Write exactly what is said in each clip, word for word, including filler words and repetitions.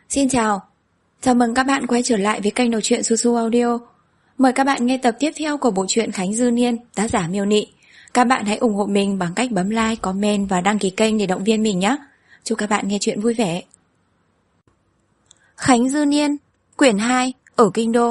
Xin chào, chào mừng các bạn quay trở lại với kênh đọc truyện Su Su Audio. Mời các bạn nghe tập tiếp theo của bộ truyện Khánh Dư Niên, tác giả Miêu Nị. Các bạn hãy ủng hộ mình bằng cách bấm like, comment và đăng ký kênh để động viên mình nhé. Chúc các bạn nghe truyện vui vẻ. Khánh Dư Niên, quyển hai, ở Kinh Đô.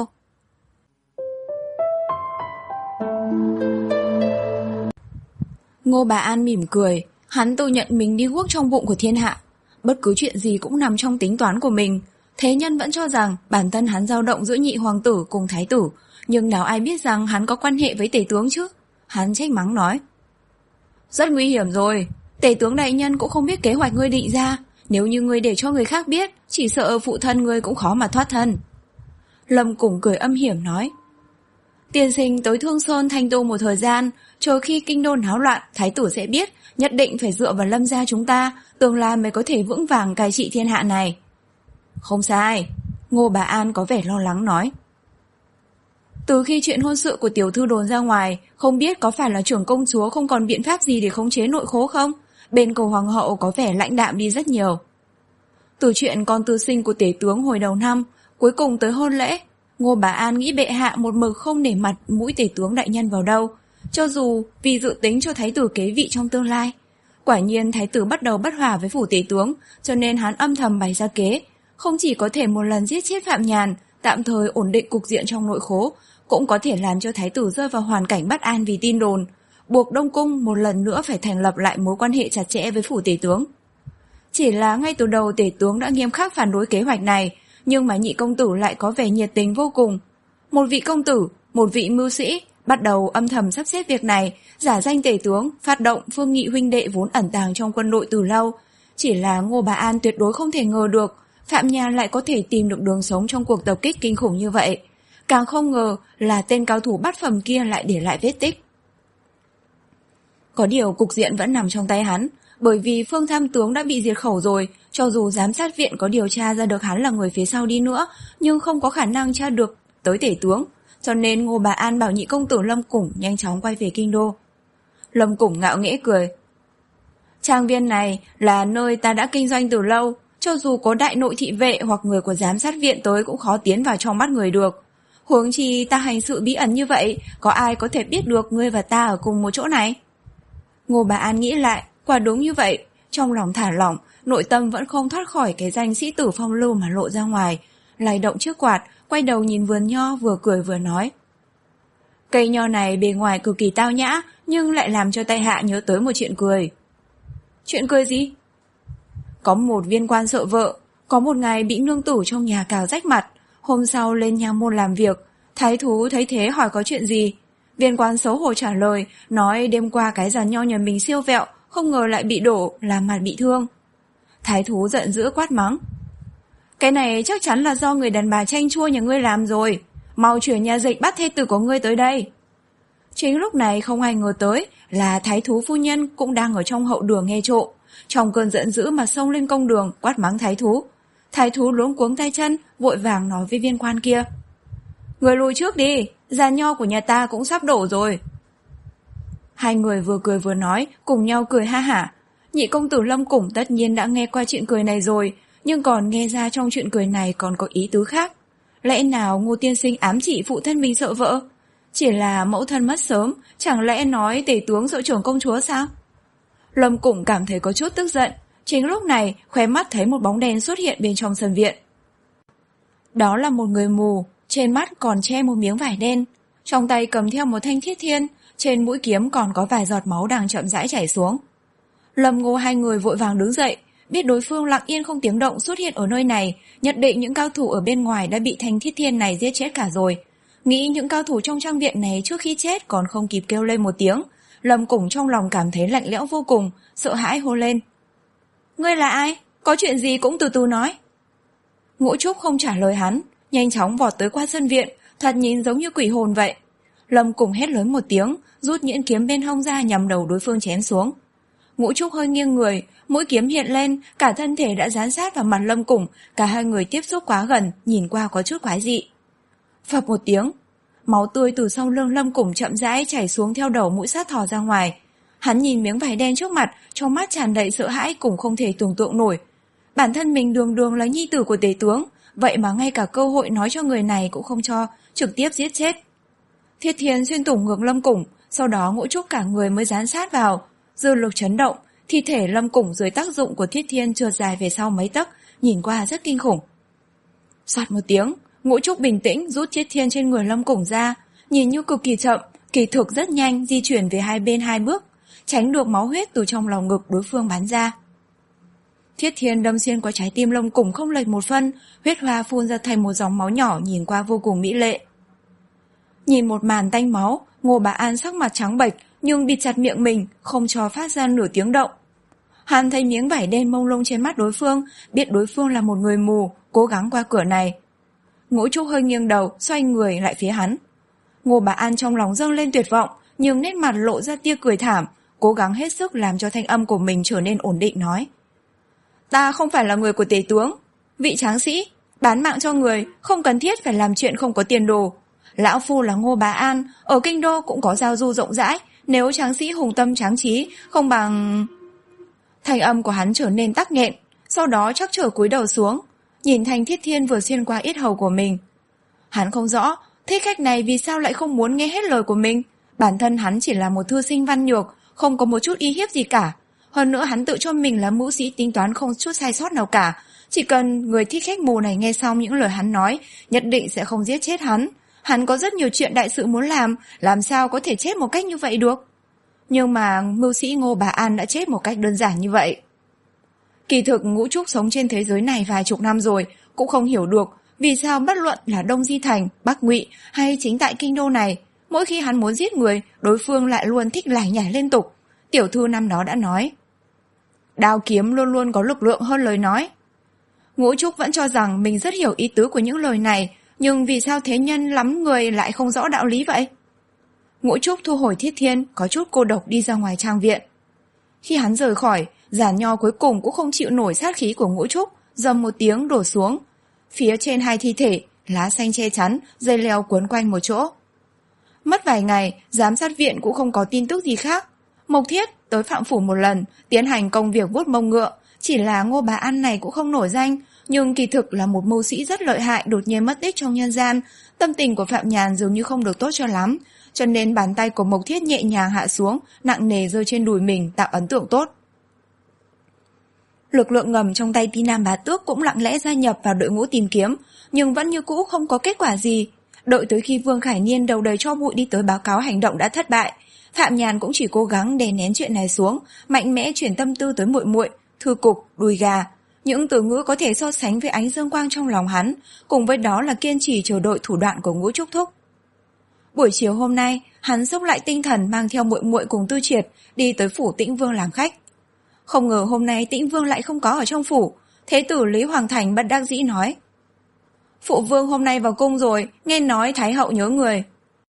Ngô Bà An mỉm cười, hắn tự nhận mình đi guốc trong bụng của thiên hạ. Bất cứ chuyện gì cũng nằm trong tính toán của mình. Thế nhân vẫn cho rằng bản thân hắn dao động giữa nhị hoàng tử cùng thái tử, nhưng nào ai biết rằng hắn có quan hệ với tể tướng chứ. Hắn trách mắng nói: Rất nguy hiểm rồi, tể tướng đại nhân cũng không biết kế hoạch ngươi định ra. Nếu như ngươi để cho người khác biết, chỉ sợ phụ thân ngươi cũng khó mà thoát thân. Lâm Củng cười âm hiểm nói: Tiên sinh tới Thương Sơn thanh tu một thời gian, chờ khi kinh đô náo loạn, thái tử sẽ biết, nhất định phải dựa vào Lâm gia chúng ta, tương lai mới có thể vững vàng cai trị thiên hạ này. Không sai, Ngô Bà An có vẻ lo lắng nói. Từ khi chuyện hôn sự của tiểu thư đồn ra ngoài, không biết có phải là trưởng công chúa không còn biện pháp gì để khống chế nội khố không? Bên cầu hoàng hậu có vẻ lãnh đạm đi rất nhiều. Từ chuyện con tư sinh của tể tướng hồi đầu năm, cuối cùng tới hôn lễ, Ngô Bà An nghĩ bệ hạ một mực không để mặt mũi tể tướng đại nhân vào đâu, cho dù vì dự tính cho thái tử kế vị trong tương lai. Quả nhiên thái tử bắt đầu bất hòa với phủ tể tướng, cho nên hắn âm thầm bày ra kế, không chỉ có thể một lần giết chết Phạm Nhàn, tạm thời ổn định cục diện trong nội khố, cũng có thể làm cho thái tử rơi vào hoàn cảnh bất an vì tin đồn, buộc Đông Cung một lần nữa phải thành lập lại mối quan hệ chặt chẽ với phủ tể tướng. Chỉ là ngay từ đầu tể tướng đã nghiêm khắc phản đối kế hoạch này, nhưng mà nhị công tử lại có vẻ nhiệt tình vô cùng. Một vị công tử, một vị mưu sĩ, bắt đầu âm thầm sắp xếp việc này, giả danh tể tướng, phát động phương nghị huynh đệ vốn ẩn tàng trong quân đội từ lâu. Chỉ là Ngô Bà An tuyệt đối không thể ngờ được Phạm Nhàn lại có thể tìm được đường sống trong cuộc tập kích kinh khủng như vậy. Càng không ngờ là tên cao thủ bát phẩm kia lại để lại vết tích. Có điều cục diện vẫn nằm trong tay hắn, bởi vì Phương Tham Tướng đã bị diệt khẩu rồi, cho dù giám sát viện có điều tra ra được hắn là người phía sau đi nữa, nhưng không có khả năng tra được tới tể tướng, cho nên Ngô Bà An bảo nhị công tử Lâm Củng nhanh chóng quay về kinh đô. Lâm Củng ngạo nghễ cười: Trang viên này là nơi ta đã kinh doanh từ lâu, cho dù có đại nội thị vệ hoặc người của giám sát viện tới cũng khó tiến vào trong mắt người được. Huống chi ta hành sự bí ẩn như vậy, có ai có thể biết được ngươi và ta ở cùng một chỗ này? Ngô Bà An nghĩ lại, quả đúng như vậy, trong lòng thả lỏng, nội tâm vẫn không thoát khỏi cái danh sĩ tử phong lưu mà lộ ra ngoài, lay động chiếc quạt, quay đầu nhìn vườn nho vừa cười vừa nói: Cây nho này bề ngoài cực kỳ tao nhã, nhưng lại làm cho tại hạ nhớ tới một chuyện cười. Chuyện cười gì? Có một viên quan sợ vợ, có một ngày bị nương tử trong nhà cào rách mặt, hôm sau lên nha môn làm việc, thái thú thấy thế hỏi có chuyện gì. Viên quan xấu hổ trả lời, nói đêm qua cái giàn nho nhà mình siêu vẹo, không ngờ lại bị đổ, làm mặt bị thương. Thái thú giận dữ quát mắng: Cái này chắc chắn là do người đàn bà chanh chua nhà ngươi làm rồi, mau chuyển nhà dịch bắt thê tử của ngươi tới đây. Chính lúc này không ai ngờ tới là thái thú phu nhân cũng đang ở trong hậu đường nghe trộm, trong cơn giận dữ mà xông lên công đường quát mắng thái thú. Thái thú luống cuống tay chân, vội vàng nói với viên quan kia: Người lùi trước đi, giàn nho của nhà ta cũng sắp đổ rồi. Hai người vừa cười vừa nói, cùng nhau cười ha hả. Nhị công tử Lâm Củng tất nhiên đã nghe qua chuyện cười này rồi, nhưng còn nghe ra trong chuyện cười này còn có ý tứ khác. Lẽ nào Ngô tiên sinh ám chỉ phụ thân mình sợ vợ? Chỉ là mẫu thân mất sớm, chẳng lẽ nói tể tướng sợ trưởng công chúa sao? Lâm Củng cảm thấy có chút tức giận. Chính lúc này, khóe mắt thấy một bóng đen xuất hiện bên trong sân viện. Đó là một người mù, trên mắt còn che một miếng vải đen, trong tay cầm theo một thanh thiết thiên, trên mũi kiếm còn có vài giọt máu đang chậm rãi chảy xuống. Lâm Ngô hai người vội vàng đứng dậy, biết đối phương lặng yên không tiếng động xuất hiện ở nơi này, nhận định những cao thủ ở bên ngoài đã bị thanh thiết thiên này giết chết cả rồi. Nghĩ những cao thủ trong trang viện này trước khi chết còn không kịp kêu lên một tiếng, Lâm Củng trong lòng cảm thấy lạnh lẽo vô cùng, sợ hãi hô lên: Ngươi là ai? Có chuyện gì cũng từ từ nói. Ngũ Trúc không trả lời hắn, nhanh chóng vọt tới qua sân viện, thoạt nhìn giống như quỷ hồn vậy. Lâm Củng hét lớn một tiếng, rút nhuyễn kiếm bên hông ra nhằm đầu đối phương chém xuống. Ngũ Trúc hơi nghiêng người, mũi kiếm hiện lên, cả thân thể đã dán sát vào mặt Lâm Củng, cả hai người tiếp xúc quá gần, nhìn qua có chút quái dị. Phập một tiếng, máu tươi từ sau lưng Lâm Củng chậm rãi chảy xuống theo đầu mũi sát thò ra ngoài. Hắn nhìn miếng vải đen trước mặt, trong mắt tràn đầy sợ hãi cùng không thể tưởng tượng nổi. Bản thân mình đường đường là nhi tử của tể tướng, vậy mà ngay cả cơ hội nói cho người này cũng không cho, trực tiếp giết chết. Thiết Thiên xuyên thủng ngực Lâm Củng, sau đó Ngũ Trúc cả người mới dán sát vào. Dư lực chấn động, thi thể Lâm Củng dưới tác dụng của Thiết Thiên trượt dài về sau mấy tấc, nhìn qua rất kinh khủng. Soạt một tiếng, Ngũ Trúc bình tĩnh rút Thiết Thiên trên người Lâm Củng ra, nhìn như cực kỳ chậm, kỳ thực rất nhanh di chuyển về hai bên hai bước, tránh được máu huyết từ trong lòng ngực đối phương bắn ra. Thiết Thiên đâm xuyên qua trái tim Lâm Củng không lệch một phân, huyết hoa phun ra thành một dòng máu nhỏ nhìn qua vô cùng mỹ lệ. Nhìn một màn tanh máu, Ngô Bá An sắc mặt trắng bệch nhưng bịt chặt miệng mình, không cho phát ra nửa tiếng động. Hắn thấy miếng vải đen mông lung trên mắt đối phương, biết đối phương là một người mù, cố gắng qua cửa này. Ngũ Trúc hơi nghiêng đầu, xoay người lại phía hắn. Ngô Bá An trong lòng dâng lên tuyệt vọng, nhưng nét mặt lộ ra tia cười thảm, cố gắng hết sức làm cho thanh âm của mình trở nên ổn định nói. Ta không phải là người của tể tướng, vị tráng sĩ, bán mạng cho người, không cần thiết phải làm chuyện không có tiền đồ. Lão phu là Ngô Bá An, ở kinh đô cũng có giao du rộng rãi, nếu tráng sĩ hùng tâm tráng trí, không bằng... Thanh âm của hắn trở nên tắc nghẹn, sau đó chắc trở cúi đầu xuống, nhìn thanh Thiết Thiên vừa xuyên qua yết hầu của mình. Hắn không rõ, thích khách này vì sao lại không muốn nghe hết lời của mình, bản thân hắn chỉ là một thư sinh văn nhược, không có một chút uy hiếp gì cả. Hơn nữa hắn tự cho mình là mưu sĩ tính toán không chút sai sót nào cả, chỉ cần người thích khách mù này nghe xong những lời hắn nói, nhất định sẽ không giết chết hắn. Hắn có rất nhiều chuyện đại sự muốn làm, làm sao có thể chết một cách như vậy được. Nhưng mà mưu sĩ Ngô Bá An đã chết một cách đơn giản như vậy. Kỳ thực Ngũ Trúc sống trên thế giới này vài chục năm rồi, cũng không hiểu được vì sao bất luận là Đông Di Thành, Bắc Ngụy hay chính tại kinh đô này, mỗi khi hắn muốn giết người, đối phương lại luôn thích lải nhải liên tục. Tiểu thư năm đó đã nói, đao kiếm luôn luôn có lực lượng hơn lời nói. Ngũ Trúc vẫn cho rằng mình rất hiểu ý tứ của những lời này, nhưng vì sao thế nhân lắm người lại không rõ đạo lý vậy? Ngũ Trúc thu hồi Thiết Thiên, có chút cô độc đi ra ngoài trang viện. Khi hắn rời khỏi, giàn nho cuối cùng cũng không chịu nổi sát khí của Ngũ Trúc, dầm một tiếng đổ xuống. Phía trên hai thi thể, lá xanh che chắn, dây leo cuốn quanh một chỗ. Mất vài ngày, giám sát viện cũng không có tin tức gì khác. Mộc Thiết tới Phạm Phủ một lần, tiến hành công việc vuốt mông ngựa, chỉ là Ngô Bá An này cũng không nổi danh, nhưng kỳ thực là một mưu sĩ rất lợi hại đột nhiên mất tích trong nhân gian. Tâm tình của Phạm Nhàn dường như không được tốt cho lắm, cho nên bàn tay của Mộc Thiết nhẹ nhàng hạ xuống, nặng nề rơi trên đùi mình, tạo ấn tượng tốt. Lực lượng ngầm trong tay Ti Nam Bá Tước cũng lặng lẽ gia nhập vào đội ngũ tìm kiếm, nhưng vẫn như cũ không có kết quả gì. Đợi tới khi Vương Khải Niên đầu đầy tro bụi đi tới báo cáo hành động đã thất bại, Phạm Nhàn cũng chỉ cố gắng đè nén chuyện này xuống, mạnh mẽ chuyển tâm tư tới muội muội, thư cục, đùi gà. Những từ ngữ có thể so sánh với ánh dương quang trong lòng hắn, cùng với đó là kiên trì chờ đợi thủ đoạn của Ngũ Trúc thúc. Buổi chiều hôm nay, hắn xốc lại tinh thần mang theo muội muội cùng Tư Triệt đi tới phủ Tĩnh Vương làm khách. Không ngờ hôm nay Tĩnh Vương lại không có ở trong phủ, thế tử Lý Hoàng Thành bất đắc dĩ nói: "Phụ vương hôm nay vào cung rồi, nghe nói Thái hậu nhớ người."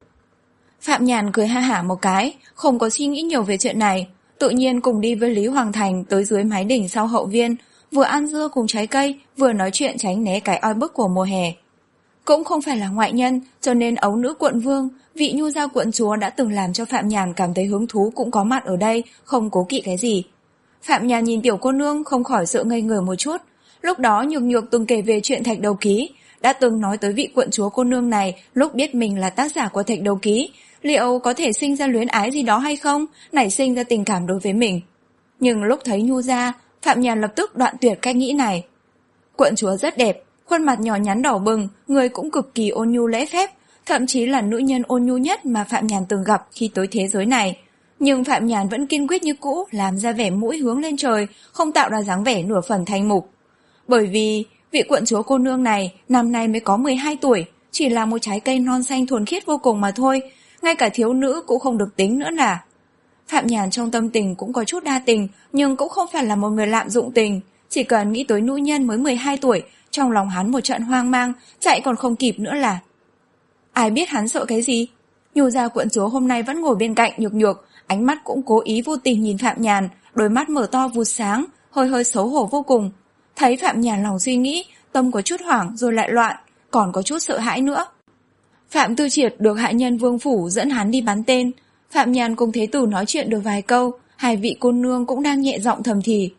Phạm Nhàn cười ha hả một cái, không có suy nghĩ nhiều về chuyện này, tự nhiên cùng đi với Lý Hoàng Thành tới dưới mái đỉnh sau hậu viên, vừa ăn dưa cùng trái cây, vừa nói chuyện tránh né cái oi bức của mùa hè. Cũng không phải là ngoại nhân, cho nên ấu nữ quận vương, vị nhu gia quận chúa đã từng làm cho Phạm Nhàn cảm thấy hứng thú cũng có mặt ở đây, không cố kỵ cái gì. Phạm Nhàn nhìn tiểu cô nương không khỏi sợ ngây người một chút. Lúc đó Nhược Nhược từng kể về chuyện Thạch Đầu Ký, đã từng nói tới vị quận chúa cô nương này lúc biết mình là tác giả của Thạch Đầu Ký, liệu có thể sinh ra luyến ái gì đó hay không, nảy sinh ra tình cảm đối với mình. Nhưng lúc thấy nhu gia, Phạm Nhàn lập tức đoạn tuyệt cách nghĩ này. Quận chúa rất đẹp, khuôn mặt nhỏ nhắn đỏ bừng, người cũng cực kỳ ôn nhu lễ phép, thậm chí là nữ nhân ôn nhu nhất mà Phạm Nhàn từng gặp khi tới thế giới này. Nhưng Phạm Nhàn vẫn kiên quyết như cũ, làm ra vẻ mũi hướng lên trời, không tạo ra dáng vẻ nửa phần thanh mục. Bởi vì vị quận chúa cô nương này năm nay mới có mười hai tuổi, chỉ là một trái cây non xanh thuần khiết vô cùng mà thôi, ngay cả thiếu nữ cũng không được tính nữa là. Phạm Nhàn trong tâm tình cũng có chút đa tình, nhưng cũng không phải là một người lạm dụng tình, chỉ cần nghĩ tới nữ nhân mới mười hai tuổi, trong lòng hắn một trận hoang mang, chạy còn không kịp nữa là. Ai biết hắn sợ cái gì? Nhu gia quận chúa hôm nay vẫn ngồi bên cạnh Nhược Nhược, ánh mắt cũng cố ý vô tình nhìn Phạm Nhàn, đôi mắt mở to vụt sáng, hơi hơi xấu hổ vô cùng. Thấy Phạm Nhàn lòng suy nghĩ, tâm có chút hoảng rồi lại loạn, còn có chút sợ hãi nữa. Phạm Tư Triệt được hạ nhân Vương phủ dẫn hắn đi bắn tên, Phạm Nhàn cùng thế tử nói chuyện được vài câu, hai vị cô nương cũng đang nhẹ giọng thầm thì.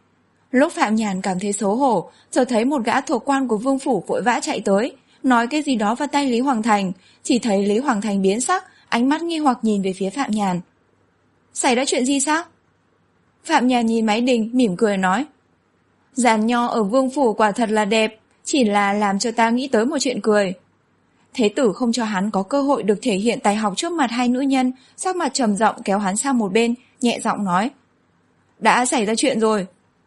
Lúc Phạm Nhàn cảm thấy xấu hổ, chợt thấy một gã thuộc quan của vương phủ vội vã chạy tới, nói cái gì đó vào tay Lý Hoàng Thành, chỉ thấy Lý Hoàng Thành biến sắc, ánh mắt nghi hoặc nhìn về phía Phạm Nhàn. Xảy ra chuyện gì sao? Phạm Nhàn nhìn máy đình, mỉm cười nói. Giàn nho ở vương phủ quả thật là đẹp, chỉ là làm cho ta nghĩ tới một chuyện cười. Thế tử không cho hắn có cơ hội được thể hiện tài học trước mặt hai nữ nhân, sắc mặt trầm giọng kéo hắn sang một bên, nhẹ giọng nói. Đã xảy ra chuyện rồi.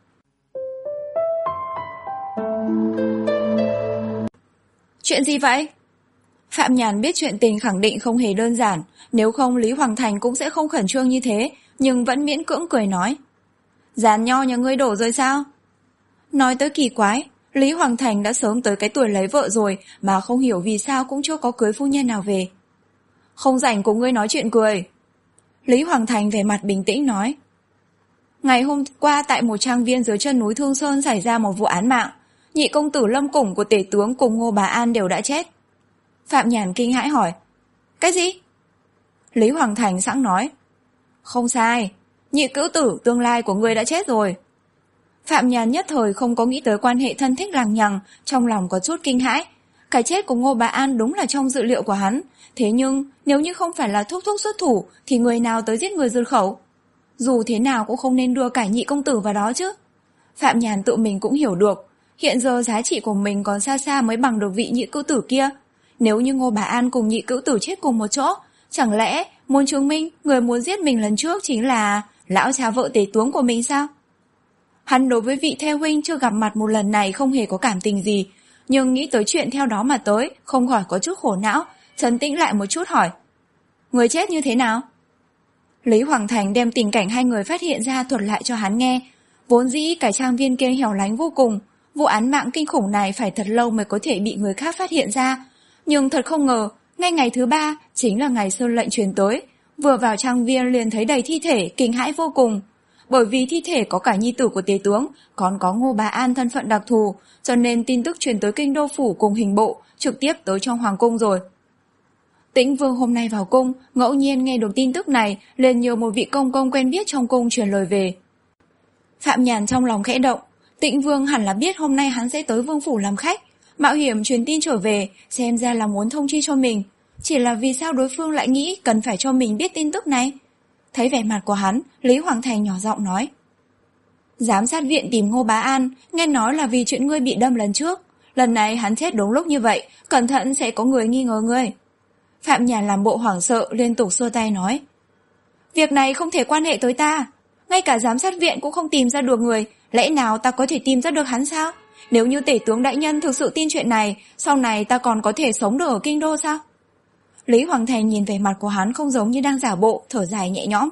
Chuyện gì vậy? Phạm Nhàn biết chuyện tình khẳng định không hề đơn giản, nếu không Lý Hoàng Thành cũng sẽ không khẩn trương như thế, nhưng vẫn miễn cưỡng cười nói. Giàn nho nhà ngươi đổ rồi sao? Nói tới kỳ quái, Lý Hoàng Thành đã sớm tới cái tuổi lấy vợ rồi mà không hiểu vì sao cũng chưa có cưới phu nhân nào về. Không rảnh cùng ngươi nói chuyện cười. Lý Hoàng Thành vẻ mặt bình tĩnh nói. Ngày hôm qua tại một trang viên dưới chân núi Thương Sơn xảy ra một vụ án mạng, nhị công tử Lâm Củng của tể tướng cùng Ngô Bà An đều đã chết. Phạm Nhàn kinh hãi hỏi. Cái gì? Lý Hoàng Thành sẵn nói. Không sai, nhị cữu tử tương lai của ngươi đã chết rồi. Phạm Nhàn nhất thời không có nghĩ tới quan hệ thân thích lằng nhằng, trong lòng có chút kinh hãi. Cái chết của Ngô Bà An đúng là trong dự liệu của hắn, thế nhưng nếu như không phải là thúc thúc xuất thủ thì người nào tới giết người diệt khẩu? Dù thế nào cũng không nên đưa cả nhị công tử vào đó chứ. Phạm Nhàn tự mình cũng hiểu được, hiện giờ giá trị của mình còn xa xa mới bằng được vị nhị cữu tử kia. Nếu như Ngô Bà An cùng nhị cữu tử chết cùng một chỗ, chẳng lẽ muốn chứng minh người muốn giết mình lần trước chính là lão cha vợ tể tướng của mình sao? Hắn đối với vị theo huynh chưa gặp mặt một lần này không hề có cảm tình gì, nhưng nghĩ tới chuyện theo đó mà tới, không khỏi có chút khổ não, trấn tĩnh lại một chút hỏi. Người chết như thế nào? Lý Hoàng Thành đem tình cảnh hai người phát hiện ra thuật lại cho hắn nghe. Vốn dĩ cái trang viên kia hẻo lánh vô cùng, vụ án mạng kinh khủng này phải thật lâu mới có thể bị người khác phát hiện ra. Nhưng thật không ngờ, ngay ngày thứ ba, chính là ngày sơn lệnh truyền tới, vừa vào trang viên liền thấy đầy thi thể, kinh hãi vô cùng. Bởi vì thi thể có cả nhi tử của tế tướng, còn có Ngô Bà An thân phận đặc thù, cho nên tin tức truyền tới kinh đô phủ cùng hình bộ, trực tiếp tới trong hoàng cung rồi. Tĩnh Vương hôm nay vào cung, ngẫu nhiên nghe được tin tức này, liền nhờ một vị công công quen biết trong cung truyền lời về. Phạm Nhàn trong lòng khẽ động, Tĩnh Vương hẳn là biết hôm nay hắn sẽ tới vương phủ làm khách, mạo hiểm truyền tin trở về, xem ra là muốn thông chi cho mình. Chỉ là vì sao đối phương lại nghĩ cần phải cho mình biết tin tức này? Thấy vẻ mặt của hắn, Lý Hoàng Thành nhỏ giọng nói. Giám sát viện tìm Ngô Bá An, nghe nói là vì chuyện ngươi bị đâm lần trước. Lần này hắn chết đúng lúc như vậy, cẩn thận sẽ có người nghi ngờ ngươi. Phạm Nhàn làm bộ hoảng sợ, liên tục xua tay nói. Việc này không thể quan hệ tới ta. Ngay cả giám sát viện cũng không tìm ra được người, lẽ nào ta có thể tìm ra được hắn sao? Nếu như tể tướng đại nhân thực sự tin chuyện này, sau này ta còn có thể sống được ở kinh đô sao? Lý Hoàng Thành nhìn vẻ mặt của hắn không giống như đang giả bộ, thở dài nhẹ nhõm.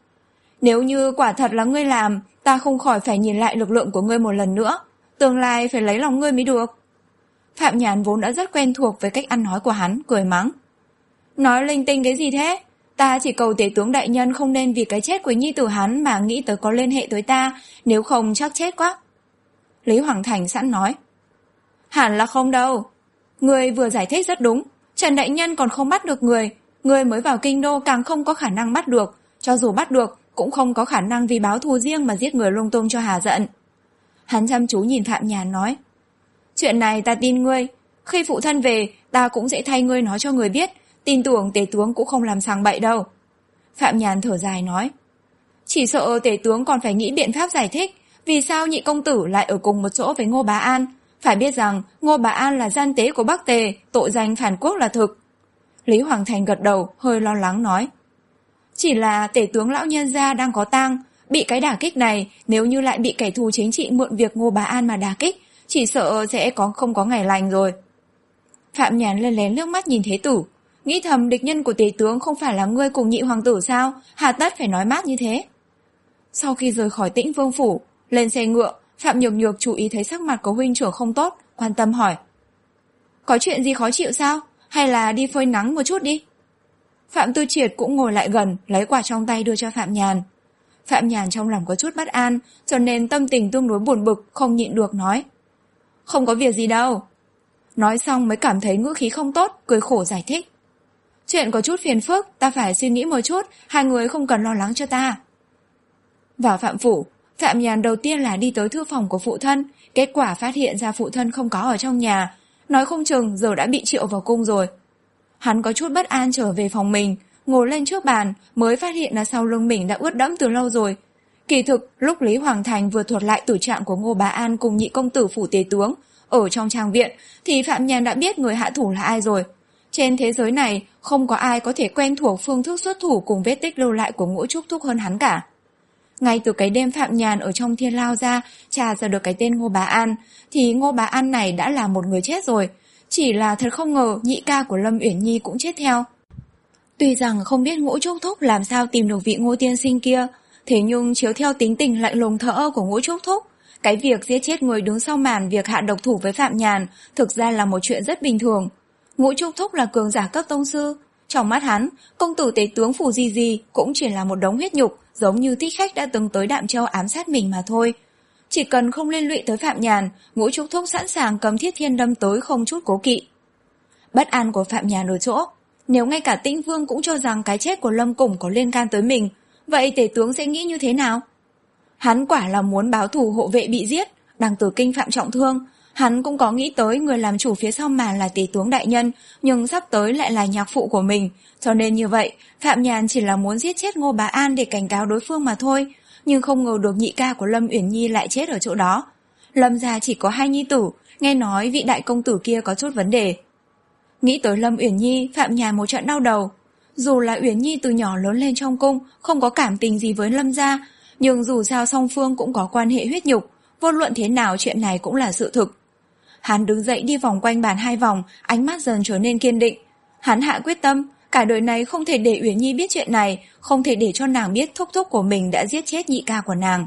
Nếu như quả thật là ngươi làm, ta không khỏi phải nhìn lại lực lượng của ngươi một lần nữa. Tương lai phải lấy lòng ngươi mới được. Phạm Nhàn vốn đã rất quen thuộc với cách ăn nói của hắn, cười mắng. Nói linh tinh cái gì thế? Ta chỉ cầu tể tướng đại nhân không nên vì cái chết của nhi tử hắn mà nghĩ tới có liên hệ tới ta, nếu không chắc chết quá. Lý Hoàng Thành sẵn nói. Hẳn là không đâu. Ngươi vừa giải thích rất đúng. Trần đại nhân còn không bắt được người, người mới vào kinh đô càng không có khả năng bắt được, cho dù bắt được cũng không có khả năng vì báo thù riêng mà giết người lung tung cho hà giận. Hắn chăm chú nhìn Phạm Nhàn nói. Chuyện này ta tin ngươi, khi phụ thân về ta cũng sẽ thay ngươi nói cho người biết, tin tưởng tể tướng cũng không làm sằng bậy đâu. Phạm Nhàn thở dài nói. Chỉ sợ tể tướng còn phải nghĩ biện pháp giải thích vì sao nhị công tử lại ở cùng một chỗ với Ngô Bá An. Phải biết rằng Ngô Bá An là gian tế của Bắc Tề, tội danh phản quốc là thực. Lý Hoàng Thành gật đầu, hơi lo lắng nói. Chỉ là tể tướng lão nhân gia đang có tang, bị cái đả kích này, nếu như lại bị kẻ thù chính trị mượn việc Ngô Bá An mà đả kích, chỉ sợ sẽ có không có ngày lành rồi. Phạm Nhàn lén lén nước mắt nhìn Thế Tử, nghĩ thầm địch nhân của tể tướng không phải là ngươi cùng nhị hoàng tử sao, hà tất phải nói mát như thế. Sau khi rời khỏi Tĩnh Vương phủ, lên xe ngựa, Phạm Nhược Nhược chú ý thấy sắc mặt của huynh trưởng không tốt, quan tâm hỏi. Có chuyện gì khó chịu sao? Hay là đi phơi nắng một chút đi? Phạm Tư Triệt cũng ngồi lại gần, lấy quạt trong tay đưa cho Phạm Nhàn. Phạm Nhàn trong lòng có chút bất an, cho nên tâm tình tương đối buồn bực, không nhịn được nói. Không có việc gì đâu. Nói xong mới cảm thấy ngữ khí không tốt, cười khổ giải thích. Chuyện có chút phiền phức, ta phải suy nghĩ một chút, hai người không cần lo lắng cho ta. Vào Phạm phủ, Phạm Nhàn đầu tiên là đi tới thư phòng của phụ thân, kết quả phát hiện ra phụ thân không có ở trong nhà, nói không chừng giờ đã bị triệu vào cung rồi. Hắn có chút bất an trở về phòng mình, ngồi lên trước bàn mới phát hiện là sau lưng mình đã ướt đẫm từ lâu rồi. Kỳ thực, lúc Lý Hoàng Thành vừa thuật lại tử trạng của Ngô Bá An cùng nhị công tử phủ tế tướng ở trong trang viện thì Phạm Nhàn đã biết người hạ thủ là ai rồi. Trên thế giới này không có ai có thể quen thuộc phương thức xuất thủ cùng vết tích lưu lại của Ngũ Trúc Thúc hơn hắn cả. Ngay từ cái đêm Phạm Nhàn ở trong thiên lao ra tra ra được cái tên Ngô Bá An thì Ngô Bá An này đã là một người chết rồi. Chỉ là thật không ngờ nhị ca của Lâm Uyển Nhi cũng chết theo. Tuy rằng không biết Ngũ Trúc Thúc làm sao tìm được vị Ngô tiên sinh kia, thế nhưng chiếu theo tính tình lạnh lùng thờ ơ của Ngũ Trúc Thúc, cái việc giết chết người đứng sau màn việc hạ độc thủ với Phạm Nhàn thực ra là một chuyện rất bình thường. Ngũ Trúc Thúc là cường giả cấp tông sư, trong mắt hắn, công tử tế tướng phủ gì gì cũng chỉ là một đống huyết nhục, giống như thích khách đã từng tới Đạm Châu ám sát mình mà thôi. Chỉ cần không liên lụy tới Phạm Nhàn, Ngũ Trúc Thúc sẵn sàng cầm thiết thiên đâm tới không chút cố kỵ. Bất an của Phạm Nhàn ở chỗ, nếu ngay cả Tĩnh Vương cũng cho rằng cái chết của Lâm Củng có liên can tới mình, vậy tể tướng sẽ nghĩ như thế nào? Hắn quả là muốn báo thù hộ vệ bị giết, Đằng Tử Kinh phạm trọng thương. Hắn cũng có nghĩ tới người làm chủ phía sau màn là tể tướng đại nhân, nhưng sắp tới lại là nhạc phụ của mình. Cho nên như vậy, Phạm Nhàn chỉ là muốn giết chết Ngô Bá An để cảnh cáo đối phương mà thôi. Nhưng không ngờ được nhị ca của Lâm Uyển Nhi lại chết ở chỗ đó. Lâm gia chỉ có hai nhi tử, nghe nói vị đại công tử kia có chút vấn đề. Nghĩ tới Lâm Uyển Nhi, Phạm Nhàn một trận đau đầu. Dù là Uyển Nhi từ nhỏ lớn lên trong cung, không có cảm tình gì với Lâm gia, nhưng dù sao song phương cũng có quan hệ huyết nhục, vô luận thế nào chuyện này cũng là sự thực. Hắn đứng dậy đi vòng quanh bàn hai vòng, ánh mắt dần trở nên kiên định. Hắn hạ quyết tâm, cả đời này không thể để Uyển Nhi biết chuyện này, không thể để cho nàng biết thúc thúc của mình đã giết chết nhị ca của nàng.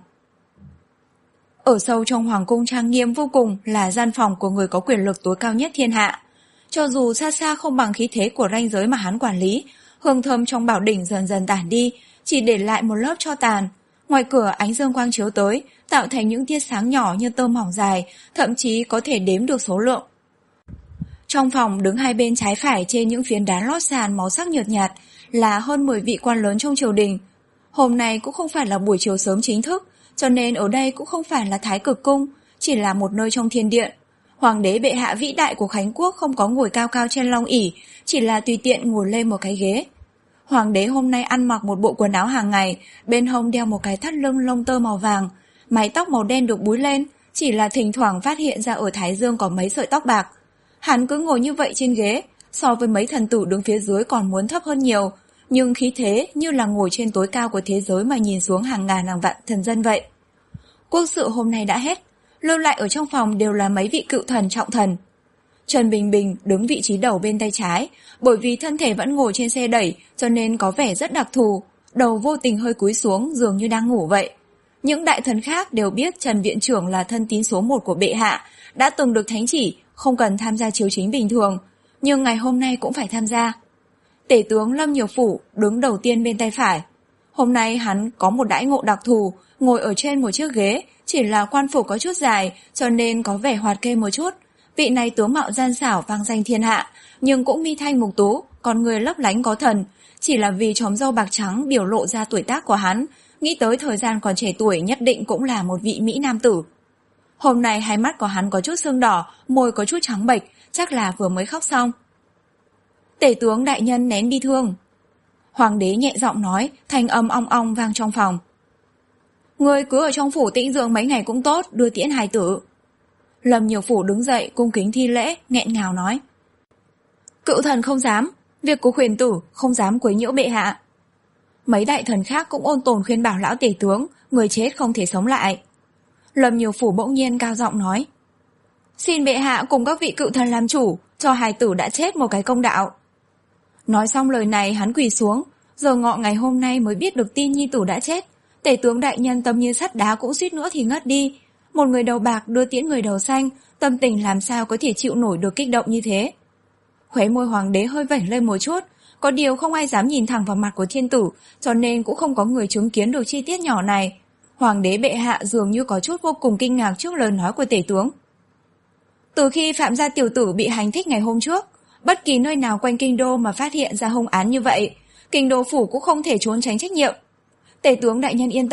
Ở sâu trong hoàng cung trang nghiêm vô cùng là gian phòng của người có quyền lực tối cao nhất thiên hạ. Cho dù xa xa không bằng khí thế của ranh giới mà hắn quản lý, hương thơm trong bảo đỉnh dần dần tản đi, chỉ để lại một lớp tro tàn. Ngoài cửa ánh dương quang chiếu tới, tạo thành những tia sáng nhỏ như tơ mỏng dài, thậm chí có thể đếm được số lượng. Trong phòng đứng hai bên trái phải trên những phiến đá lót sàn màu sắc nhợt nhạt là hơn mười vị quan lớn trong triều đình. Hôm nay cũng không phải là buổi chiều sớm chính thức, cho nên ở đây cũng không phải là Thái Cực Cung, chỉ là một nơi trong thiên điện. Hoàng đế bệ hạ vĩ đại của Khánh Quốc không có ngồi cao cao trên long ỷ, chỉ là tùy tiện ngồi lên một cái ghế. Hoàng đế hôm nay ăn mặc một bộ quần áo hàng ngày, bên hông đeo một cái thắt lưng lông tơ màu vàng, mái tóc màu đen được búi lên, chỉ là thỉnh thoảng phát hiện ra ở thái dương có mấy sợi tóc bạc. Hắn cứ ngồi như vậy trên ghế, so với mấy thần tử đứng phía dưới còn muốn thấp hơn nhiều, nhưng khí thế như là ngồi trên tối cao của thế giới mà nhìn xuống hàng ngàn hàng vạn thần dân vậy. Quốc sự hôm nay đã hết, lưu lại ở trong phòng đều là mấy vị cựu thần trọng thần. Trần Bình Bình đứng vị trí đầu bên tay trái, bởi vì thân thể vẫn ngồi trên xe đẩy cho nên có vẻ rất đặc thù, đầu vô tình hơi cúi xuống dường như đang ngủ vậy. Những đại thần khác đều biết Trần Viện Trưởng là thân tín số một của bệ hạ, đã từng được thánh chỉ, không cần tham gia chiếu chính bình thường, nhưng ngày hôm nay cũng phải tham gia. Tể tướng Lâm Nhiều Phủ đứng đầu tiên bên tay phải. Hôm nay hắn có một đãi ngộ đặc thù, ngồi ở trên một chiếc ghế, chỉ là quan phục có chút dài cho nên có vẻ hoạt kê một chút. Vị này tướng mạo gian xảo vang danh thiên hạ, nhưng cũng mi thanh mục tú, con người lấp lánh có thần. Chỉ là vì chóm râu bạc trắng biểu lộ ra tuổi tác của hắn, nghĩ tới thời gian còn trẻ tuổi nhất định cũng là một vị mỹ nam tử. Hôm nay hai mắt của hắn có chút sưng đỏ, môi có chút trắng bệch, chắc là vừa mới khóc xong. Tể tướng đại nhân nén bi thương. Hoàng đế nhẹ giọng nói, thanh âm ong ong vang trong phòng. Ngươi cứ ở trong phủ tĩnh dưỡng mấy ngày cũng tốt, đưa tiễn hài tử. Lâm Nhiều Phủ đứng dậy cung kính thi lễ, nghẹn ngào nói. Cựu thần không dám, việc của khuyển tử không dám quấy nhiễu bệ hạ. Mấy đại thần khác cũng ôn tồn khuyên bảo lão tể tướng, người chết không thể sống lại. Lâm Nhiều Phủ bỗng nhiên cao giọng nói. Xin bệ hạ cùng các vị cựu thần làm chủ, cho hài tử đã chết một cái công đạo. Nói xong lời này hắn quỳ xuống, giờ ngọ ngày hôm nay mới biết được tin nhi tử đã chết. Tể tướng đại nhân tâm như sắt đá cũng suýt nữa thì ngất đi. Một người đầu bạc đưa tiễn người đầu xanh, tâm tình làm sao có thể chịu nổi được kích động như thế. Khóe môi hoàng đế hơi vểnh lên một chút, có điều không ai dám nhìn thẳng vào mặt của thiên tử, cho nên cũng không có người chứng kiến được chi tiết nhỏ này. Hoàng đế bệ hạ dường như có chút vô cùng kinh ngạc trước lời nói của tể tướng. Từ khi Phạm gia tiểu tử bị hành thích ngày hôm trước, bất kỳ nơi nào quanh kinh đô mà phát hiện ra hung án như vậy, kinh đô phủ cũng không thể trốn tránh trách nhiệm. Tể tướng đại nhân yên tâm,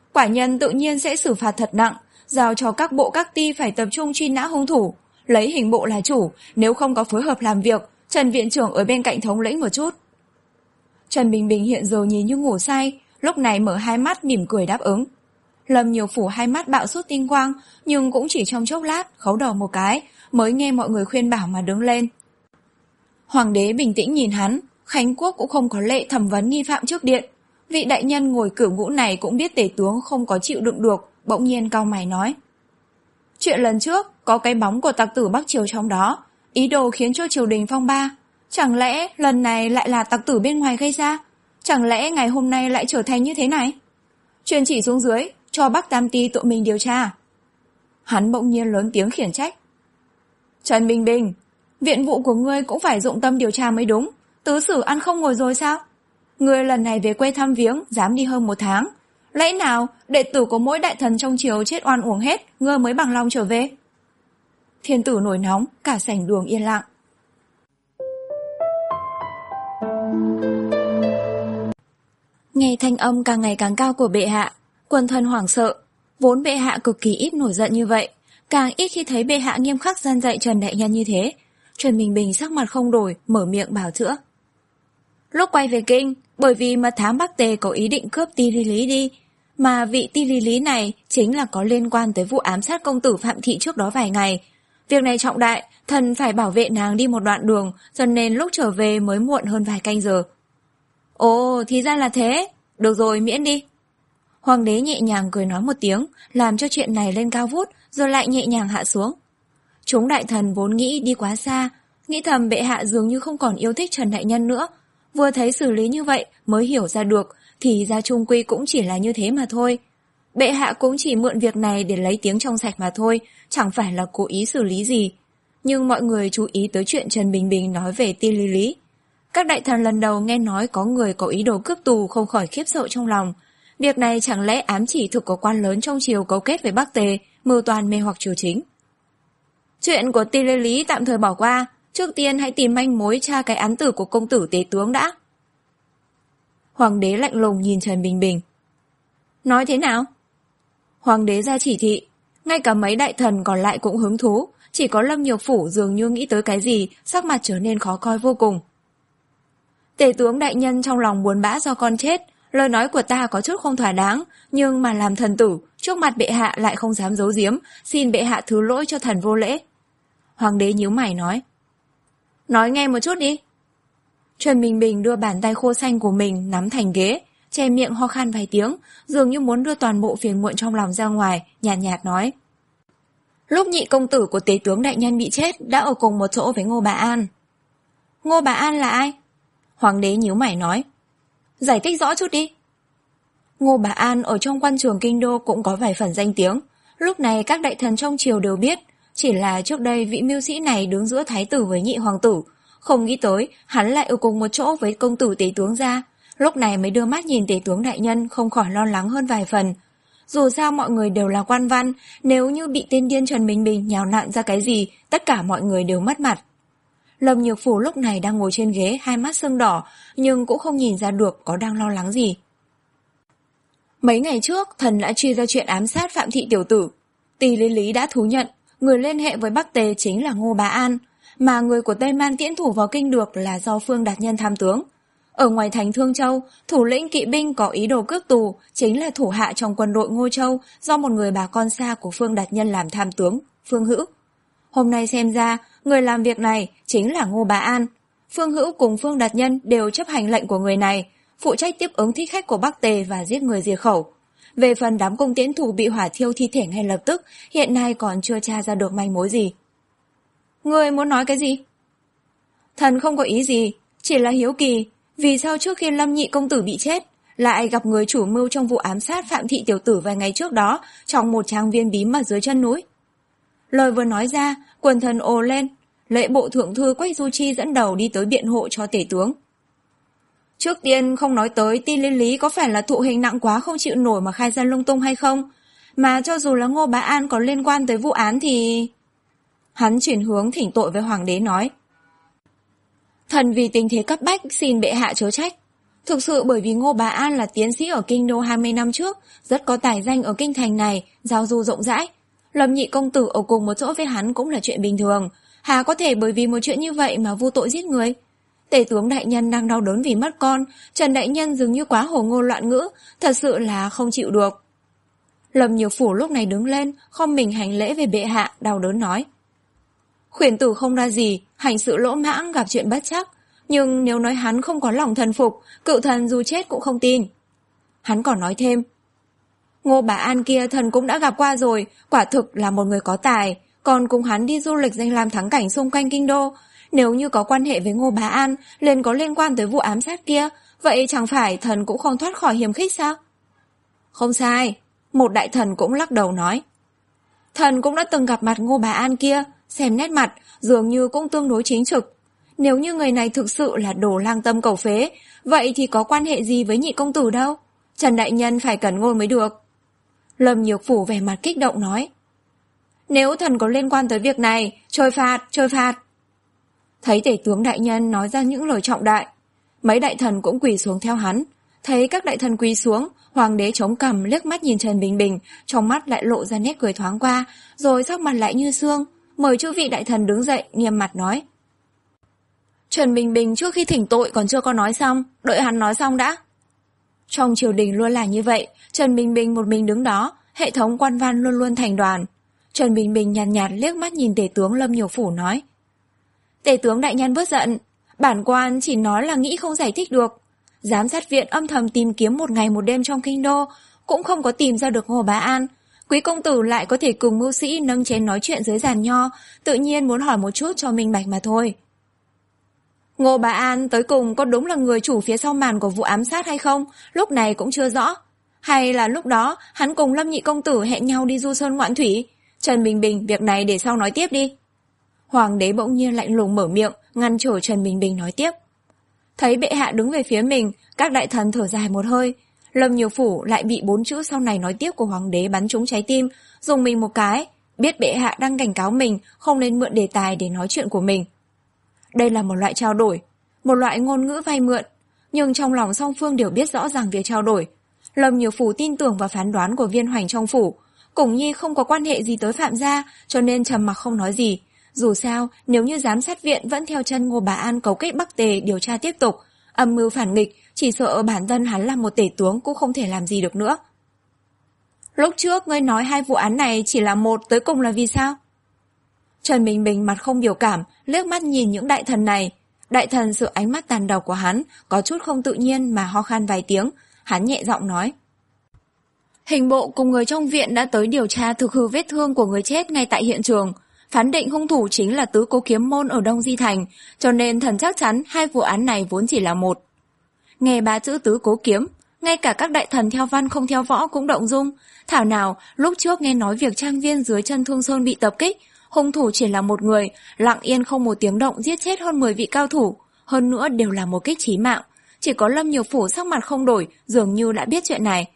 Quả nhân tự nhiên sẽ xử phạt thật nặng, giao cho các bộ các ty phải tập trung truy nã hung thủ, lấy hình bộ là chủ, nếu không có phối hợp làm việc, Trần viện trưởng ở bên cạnh thống lĩnh một chút. Trần Bình Bình hiện giờ nhìn như ngủ say, lúc này mở hai mắt mỉm cười đáp ứng. Lâm Nhiều Phủ hai mắt bạo sút tinh quang, nhưng cũng chỉ trong chốc lát, khấu đầu một cái, mới nghe mọi người khuyên bảo mà đứng lên. Hoàng đế bình tĩnh nhìn hắn, Khánh Quốc cũng không có lệ thẩm vấn nghi phạm trước điện. Vị đại nhân ngồi cửu ngũ này cũng biết tể tướng không có chịu đựng được, bỗng nhiên cau mày nói. Chuyện lần trước, có cái bóng của tặc tử Bắc Triều trong đó, ý đồ khiến cho triều đình phong ba. Chẳng lẽ lần này lại là tặc tử bên ngoài gây ra? Chẳng lẽ ngày hôm nay lại trở thành như thế này? Truyền chỉ xuống dưới, cho Bắc Tam Ty tự mình điều tra. Hắn bỗng nhiên lớn tiếng khiển trách. Trần Bình Bình, viện vụ của ngươi cũng phải dụng tâm điều tra mới đúng. Tứ sử ăn không ngồi rồi sao? Ngươi lần này về quê thăm viếng, dám đi hơn một tháng. Lẽ nào đệ tử của mỗi đại thần trong triều chết oan uổng hết, ngươi mới bằng lòng trở về? Thiên tử nổi nóng, cả sảnh đường yên lặng. Nghe thanh âm càng ngày càng cao của bệ hạ, quần thần hoảng sợ. Vốn bệ hạ cực kỳ ít nổi giận như vậy, càng ít khi thấy bệ hạ nghiêm khắc gian dạy Trần đại nhân như thế. Trần Bình Bình sắc mặt không đổi, mở miệng bảo chữa. Lúc quay về kinh, bởi vì mật thám Bắc Tề có ý định cướp Ti Lý Lý đi, mà vị Ti Lý Lý này chính là có liên quan tới vụ ám sát công tử Phạm Thị trước đó vài ngày. Việc này trọng đại, thần phải bảo vệ nàng đi một đoạn đường, cho nên lúc trở về mới muộn hơn vài canh giờ. Ồ, thì ra là thế. Được rồi, miễn đi. Hoàng đế nhẹ nhàng cười nói một tiếng, làm cho chuyện này lên cao vút, rồi lại nhẹ nhàng hạ xuống. Chúng đại thần vốn nghĩ đi quá xa, nghĩ thầm bệ hạ dường như không còn yêu thích Trần đại nhân nữa. Vừa thấy xử lý như vậy mới hiểu ra được, thì ra chung quy cũng chỉ là như thế mà thôi. Bệ hạ cũng chỉ mượn việc này để lấy tiếng trong sạch mà thôi, chẳng phải là cố ý xử lý gì. Nhưng mọi người chú ý tới chuyện Trần Bình Bình nói về Ti Lý Lý. Các đại thần lần đầu nghe nói có người có ý đồ cướp tù không khỏi khiếp sợ trong lòng. Việc này chẳng lẽ ám chỉ thực có quan lớn trong triều cấu kết với Bắc Tề, mưu toàn mê hoặc triều chính. Chuyện của Ti Lý Lý tạm thời bỏ qua, trước tiên hãy tìm manh mối tra cái án tử của công tử tế tướng đã. Hoàng đế lạnh lùng nhìn Trần Bình Bình. Nói thế nào? Hoàng đế ra chỉ thị, ngay cả mấy đại thần còn lại cũng hứng thú, chỉ có Lâm Nhiều Phủ dường như nghĩ tới cái gì, sắc mặt trở nên khó coi vô cùng. Tể tướng đại nhân trong lòng buồn bã do con chết, lời nói của ta có chút không thỏa đáng, nhưng mà làm thần tử, trước mặt bệ hạ lại không dám giấu giếm, xin bệ hạ thứ lỗi cho thần vô lễ. Hoàng đế nhíu mày nói. Nói nghe một chút đi. Trần Bình Bình đưa bàn tay khô xanh của mình nắm thành ghế, che miệng ho khan vài tiếng, dường như muốn đưa toàn bộ phiền muộn trong lòng ra ngoài, nhàn nhạt, nhạt nói. Lúc nhị công tử của tế tướng đại nhân bị chết đã ở cùng một chỗ với Ngô Bà An. Ngô Bà An là ai? Hoàng đế nhíu mày nói. Giải thích rõ chút đi. Ngô Bà An ở trong quan trường kinh đô cũng có vài phần danh tiếng, lúc này các đại thần trong triều đều biết, chỉ là trước đây vị mưu sĩ này đứng giữa thái tử với nhị hoàng tử, không nghĩ tới hắn lại ở cùng một chỗ với công tử tế tướng gia, lúc này mới đưa mắt nhìn tế tướng đại nhân không khỏi lo lắng hơn vài phần. Dù sao mọi người đều là quan văn, nếu như bị tên điên Trần Bình Bình nhào nặn ra cái gì, tất cả mọi người đều mất mặt. Lâm Nhược Phủ lúc này đang ngồi trên ghế, hai mắt sưng đỏ, nhưng cũng không nhìn ra được có đang lo lắng gì. Mấy ngày trước, thần đã truy ra chuyện ám sát Phạm Thị tiểu tử. Ti Lý Lý đã thú nhận, người liên hệ với Bắc Tề chính là Ngô Bá An, mà người của Tây Man tiễn thủ vào kinh được là do Phương Đạt Nhân tham tướng. Ở ngoài thành Thương Châu, thủ lĩnh kỵ binh có ý đồ cướp tù chính là thủ hạ trong quân đội Ngô Châu do một người bà con xa của Phương Đạt Nhân làm tham tướng, Phương Hữu. Hôm nay xem ra, người làm việc này chính là Ngô Bá An. Phương Hữu cùng Phương Đạt Nhân đều chấp hành lệnh của người này, phụ trách tiếp ứng thích khách của Bắc Tề và giết người diệt khẩu. Về phần đám cung tiễn thủ bị hỏa thiêu thi thể ngay lập tức, hiện nay còn chưa tra ra được manh mối gì. Người muốn nói cái gì? Thần không có ý gì, chỉ là hiếu kỳ, vì sao trước khi Lâm nhị công tử bị chết, lại gặp người chủ mưu trong vụ ám sát Phạm Thị tiểu tử vài ngày trước đó trong một trang viên bí mật dưới chân núi. Lời vừa nói ra, quần thần ồ lên, lễ bộ thượng thư Quách Du Chi dẫn đầu đi tới biện hộ cho tể tướng. Trước tiên không nói tới Ti Lý Lý có phải là thụ hình nặng quá không chịu nổi mà khai ra lung tung hay không, mà cho dù là Ngô Bá An có liên quan tới vụ án thì... Hắn chuyển hướng thỉnh tội với hoàng đế nói. Thần vì tình thế cấp bách xin bệ hạ chớ trách. Thực sự bởi vì Ngô Bá An là tiến sĩ ở kinh đô hai mươi năm trước, rất có tài danh ở kinh thành này, giao du rộng rãi. Lâm nhị công tử ở cùng một chỗ với hắn cũng là chuyện bình thường, hà có thể bởi vì một chuyện như vậy mà vô tội giết người. Tể tướng đại nhân đang đau đớn vì mất con, Trần đại nhân dường như quá hồ ngôn loạn ngữ, thật sự là không chịu được. Lâm Nhược Phủ lúc này đứng lên, khom mình hành lễ về bệ hạ, đau đớn nói: Khuyển tử không ra gì, hành sự lỗ mãng gặp chuyện bất chắc, nhưng nếu nói hắn không có lòng thần phục, cựu thần dù chết cũng không tin. Hắn còn nói thêm: Ngô Bá An kia thần cũng đã gặp qua rồi, quả thực là một người có tài, còn cùng hắn đi du lịch danh lam thắng cảnh xung quanh kinh đô. Nếu như có quan hệ với Ngô Bá An, liền có liên quan tới vụ ám sát kia, vậy chẳng phải thần cũng không thoát khỏi hiềm khích sao? Không sai, một đại thần cũng lắc đầu nói: Thần cũng đã từng gặp mặt Ngô Bá An kia, xem nét mặt dường như cũng tương đối chính trực. Nếu như người này thực sự là đồ lang tâm cầu phế, vậy thì có quan hệ gì với nhị công tử đâu? Trần đại nhân phải cẩn ngôn mới được. Lâm Nhược Phủ vẻ mặt kích động nói: Nếu thần có liên quan tới việc này, trôi phạt, trôi phạt. Thấy tể tướng đại nhân nói ra những lời trọng đại, mấy đại thần cũng quỳ xuống theo hắn. Thấy các đại thần quỳ xuống, hoàng đế chống cằm liếc mắt nhìn Trần Bình Bình, trong mắt lại lộ ra nét cười thoáng qua, rồi sắc mặt lại như sương, mời chư vị đại thần đứng dậy, nghiêm mặt nói: Trần Bình Bình trước khi thỉnh tội còn chưa có nói xong, đợi hắn nói xong đã. Trong triều đình luôn là như vậy, Trần Bình Bình một mình đứng đó, hệ thống quan văn luôn luôn thành đoàn. Trần Bình Bình nhàn nhạt, nhạt liếc mắt nhìn tể tướng Lâm Nhược Phủ nói: Tể tướng đại nhân bớt giận, bản quan chỉ nói là nghĩ không giải thích được. Giám sát viện âm thầm tìm kiếm một ngày một đêm trong kinh đô, cũng không có tìm ra được Ngô Bá An. Quý công tử lại có thể cùng mưu sĩ nâng chén nói chuyện dưới giàn nho, tự nhiên muốn hỏi một chút cho minh bạch mà thôi. Ngô Bá An tới cùng có đúng là người chủ phía sau màn của vụ ám sát hay không, lúc này cũng chưa rõ. Hay là lúc đó hắn cùng Lâm nhị công tử hẹn nhau đi du sơn ngoạn thủy. Trần Bình Bình, việc này để sau nói tiếp đi. Hoàng đế bỗng nhiên lạnh lùng mở miệng, ngăn trở Trần Bình Bình nói tiếp. Thấy bệ hạ đứng về phía mình, các đại thần thở dài một hơi. Lâm Nhược Phủ lại bị bốn chữ sau này nói tiếp của hoàng đế bắn trúng trái tim, dùng mình một cái, biết bệ hạ đang cảnh cáo mình không nên mượn đề tài để nói chuyện của mình. Đây là một loại trao đổi, một loại ngôn ngữ vay mượn, nhưng trong lòng song phương đều biết rõ ràng việc trao đổi. Lâm Nhược Phủ tin tưởng vào phán đoán của viên hoành trong phủ, Củng Nhi không có quan hệ gì tới Phạm gia, cho nên trầm mặc không nói gì. Dù sao, nếu như giám sát viện vẫn theo chân Ngô Bá An cấu kết Bắc Tề điều tra tiếp tục, âm mưu phản nghịch, chỉ sợ bản thân hắn là một tể tướng cũng không thể làm gì được nữa. Lúc trước ngươi nói hai vụ án này chỉ là một, tới cùng là vì sao? Trần Bình Bình mặt không biểu cảm, liếc mắt nhìn những đại thần này. Đại thần sự ánh mắt tàn độc của hắn có chút không tự nhiên mà ho khan vài tiếng, hắn nhẹ giọng nói. Hình bộ cùng người trong viện đã tới điều tra thực hư vết thương của người chết ngay tại hiện trường, phán định hung thủ chính là Tứ Cố Kiếm Môn ở Đông Di Thành, cho nên thần chắc chắn hai vụ án này vốn chỉ là một. Nghe ba chữ Tứ Cố Kiếm, ngay cả các đại thần theo văn không theo võ cũng động dung. Thảo nào lúc trước nghe nói việc trang viên dưới chân Thương Sơn bị tập kích, hung thủ chỉ là một người, lặng yên không một tiếng động giết chết hơn mười vị cao thủ, hơn nữa đều là một kích chí mạng. Chỉ có Lâm Nhược Phủ sắc mặt không đổi, dường như đã biết chuyện này.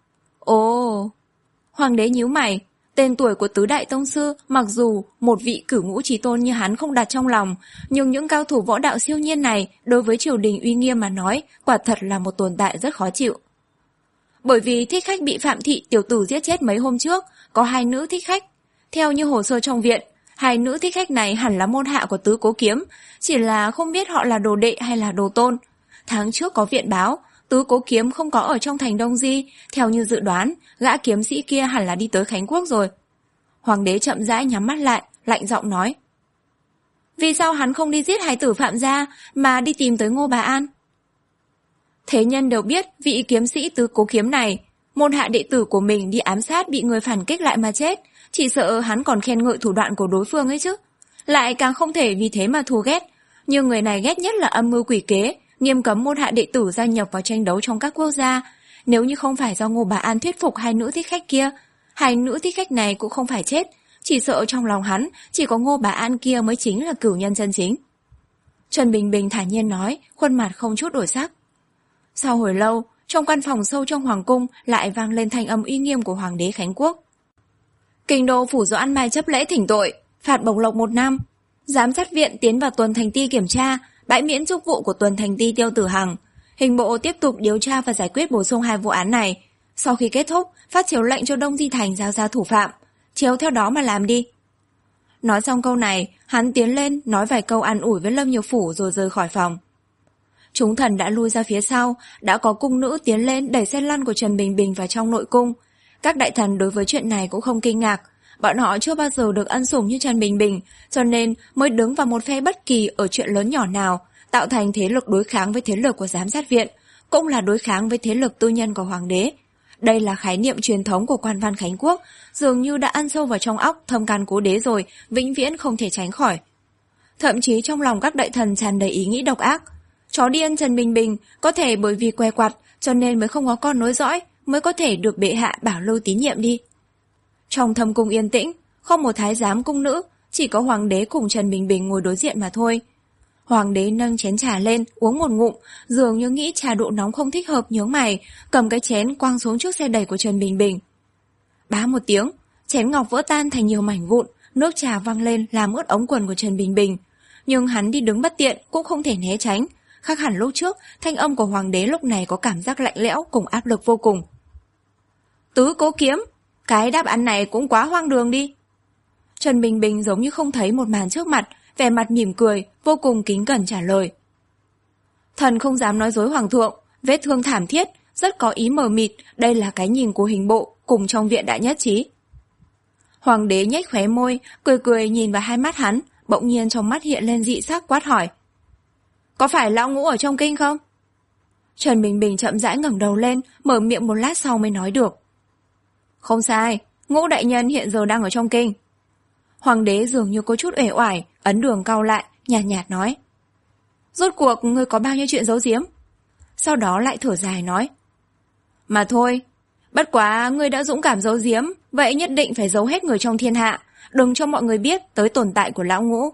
Ồ, hoàng đế nhíu mày. Tên tuổi của tứ đại tông sư, mặc dù một vị cửu ngũ chí tôn như hắn không đặt trong lòng, nhưng những cao thủ võ đạo siêu nhiên này đối với triều đình uy nghiêm mà nói, quả thật là một tồn tại rất khó chịu. Bởi vì thích khách bị Phạm thị tiểu tử giết chết mấy hôm trước, có hai nữ thích khách. Theo như hồ sơ trong viện, hai nữ thích khách này hẳn là môn hạ của Tứ Cố Kiếm, chỉ là không biết họ là đồ đệ hay là đồ tôn. Tháng trước có viện báo, Tứ Cố Kiếm không có ở trong thành Đông Di, theo như dự đoán, gã kiếm sĩ kia hẳn là đi tới Khánh Quốc rồi. Hoàng đế chậm rãi nhắm mắt lại, lạnh giọng nói. Vì sao hắn không đi giết hài tử Phạm gia, mà đi tìm tới Ngô Bá An? Thế nhân đều biết vị kiếm sĩ Tứ Cố Kiếm này, môn hạ đệ tử của mình đi ám sát bị người phản kích lại mà chết, chỉ sợ hắn còn khen ngợi thủ đoạn của đối phương ấy chứ. Lại càng không thể vì thế mà thù ghét, nhưng người này ghét nhất là âm mưu quỷ kế, nghiêm cấm môn hạ đệ tử gia nhập vào tranh đấu trong các quốc gia. Nếu như không phải do Ngô Bá An thuyết phục hai nữ thích khách kia, hai nữ thích khách này cũng không phải chết, chỉ sợ trong lòng hắn chỉ có Ngô Bá An kia mới chính là cửu nhân chân chính. Trần Bình Bình thản nhiên nói, khuôn mặt không chút đổi sắc. Sau hồi lâu, trong căn phòng sâu trong hoàng cung lại vang lên thanh âm uy nghiêm của hoàng đế Khánh Quốc. Kinh đô phủ Doãn Mai chấp lễ thỉnh tội, phạt bổng lộc một năm. Giám sát viện tiến vào Tuần Thành Ti kiểm tra, bãi miễn chức vụ của Tuần Thành Ti Tiêu Tử Hằng. Hình bộ tiếp tục điều tra và giải quyết bổ sung hai vụ án này. Sau khi kết thúc, phát chiếu lệnh cho Đông Di Thành giao ra thủ phạm. Chiếu theo đó mà làm đi. Nói xong câu này, hắn tiến lên nói vài câu an ủi với Lâm Nhược Phủ rồi rời khỏi phòng. Chúng thần đã lui ra phía sau, đã có cung nữ tiến lên đẩy xe lăn của Trần Bình Bình vào trong nội cung. Các đại thần đối với chuyện này cũng không kinh ngạc. Bọn họ chưa bao giờ được ân sủng như Trần Bình Bình, cho nên mới đứng vào một phe bất kỳ ở chuyện lớn nhỏ nào, tạo thành thế lực đối kháng với thế lực của giám sát viện, cũng là đối kháng với thế lực tư nhân của hoàng đế. Đây là khái niệm truyền thống của quan văn Khánh Quốc, dường như đã ăn sâu vào trong óc thâm can cố đế rồi, vĩnh viễn không thể tránh khỏi. Thậm chí trong lòng các đại thần tràn đầy ý nghĩ độc ác. Chó điên Trần Bình Bình có thể bởi vì què quặt cho nên mới không có con nối dõi, mới có thể được bệ hạ bảo lưu tín nhiệm đi. Trong thâm cung yên tĩnh, không một thái giám cung nữ, chỉ có hoàng đế cùng Trần Bình Bình ngồi đối diện mà thôi. Hoàng đế nâng chén trà lên, uống một ngụm, dường như nghĩ trà độ nóng không thích hợp, nhướng mày, cầm cái chén quăng xuống trước xe đẩy của Trần Bình Bình. Bá một tiếng, chén ngọc vỡ tan thành nhiều mảnh vụn, nước trà văng lên làm ướt ống quần của Trần Bình Bình. Nhưng hắn đi đứng bất tiện cũng không thể né tránh. Khác hẳn lúc trước, thanh âm của hoàng đế lúc này có cảm giác lạnh lẽo cùng áp lực vô cùng. Tứ Cố Kiếm, cái đáp án này cũng quá hoang đường đi. Trần Bình Bình giống như không thấy một màn trước mặt, vẻ mặt mỉm cười, vô cùng kính cẩn trả lời. Thần không dám nói dối hoàng thượng, vết thương thảm thiết, rất có ý mờ mịt, đây là cái nhìn của hình bộ, cùng trong viện đã nhất trí. Hoàng đế nhếch khóe môi, cười cười nhìn vào hai mắt hắn, bỗng nhiên trong mắt hiện lên dị sắc quát hỏi. Có phải lão ngũ ở trong kinh không? Trần Bình Bình chậm rãi ngẩng đầu lên, mở miệng một lát sau mới nói được. Không sai, ngũ đại nhân hiện giờ đang ở trong kinh. Hoàng đế dường như có chút uể oải, ấn đường cau lại, nhạt nhạt nói. Rốt cuộc ngươi có bao nhiêu chuyện giấu giếm? Sau đó lại thở dài nói. Mà thôi, bất quá ngươi đã dũng cảm giấu giếm, vậy nhất định phải giấu hết người trong thiên hạ, đừng cho mọi người biết tới tồn tại của lão ngũ.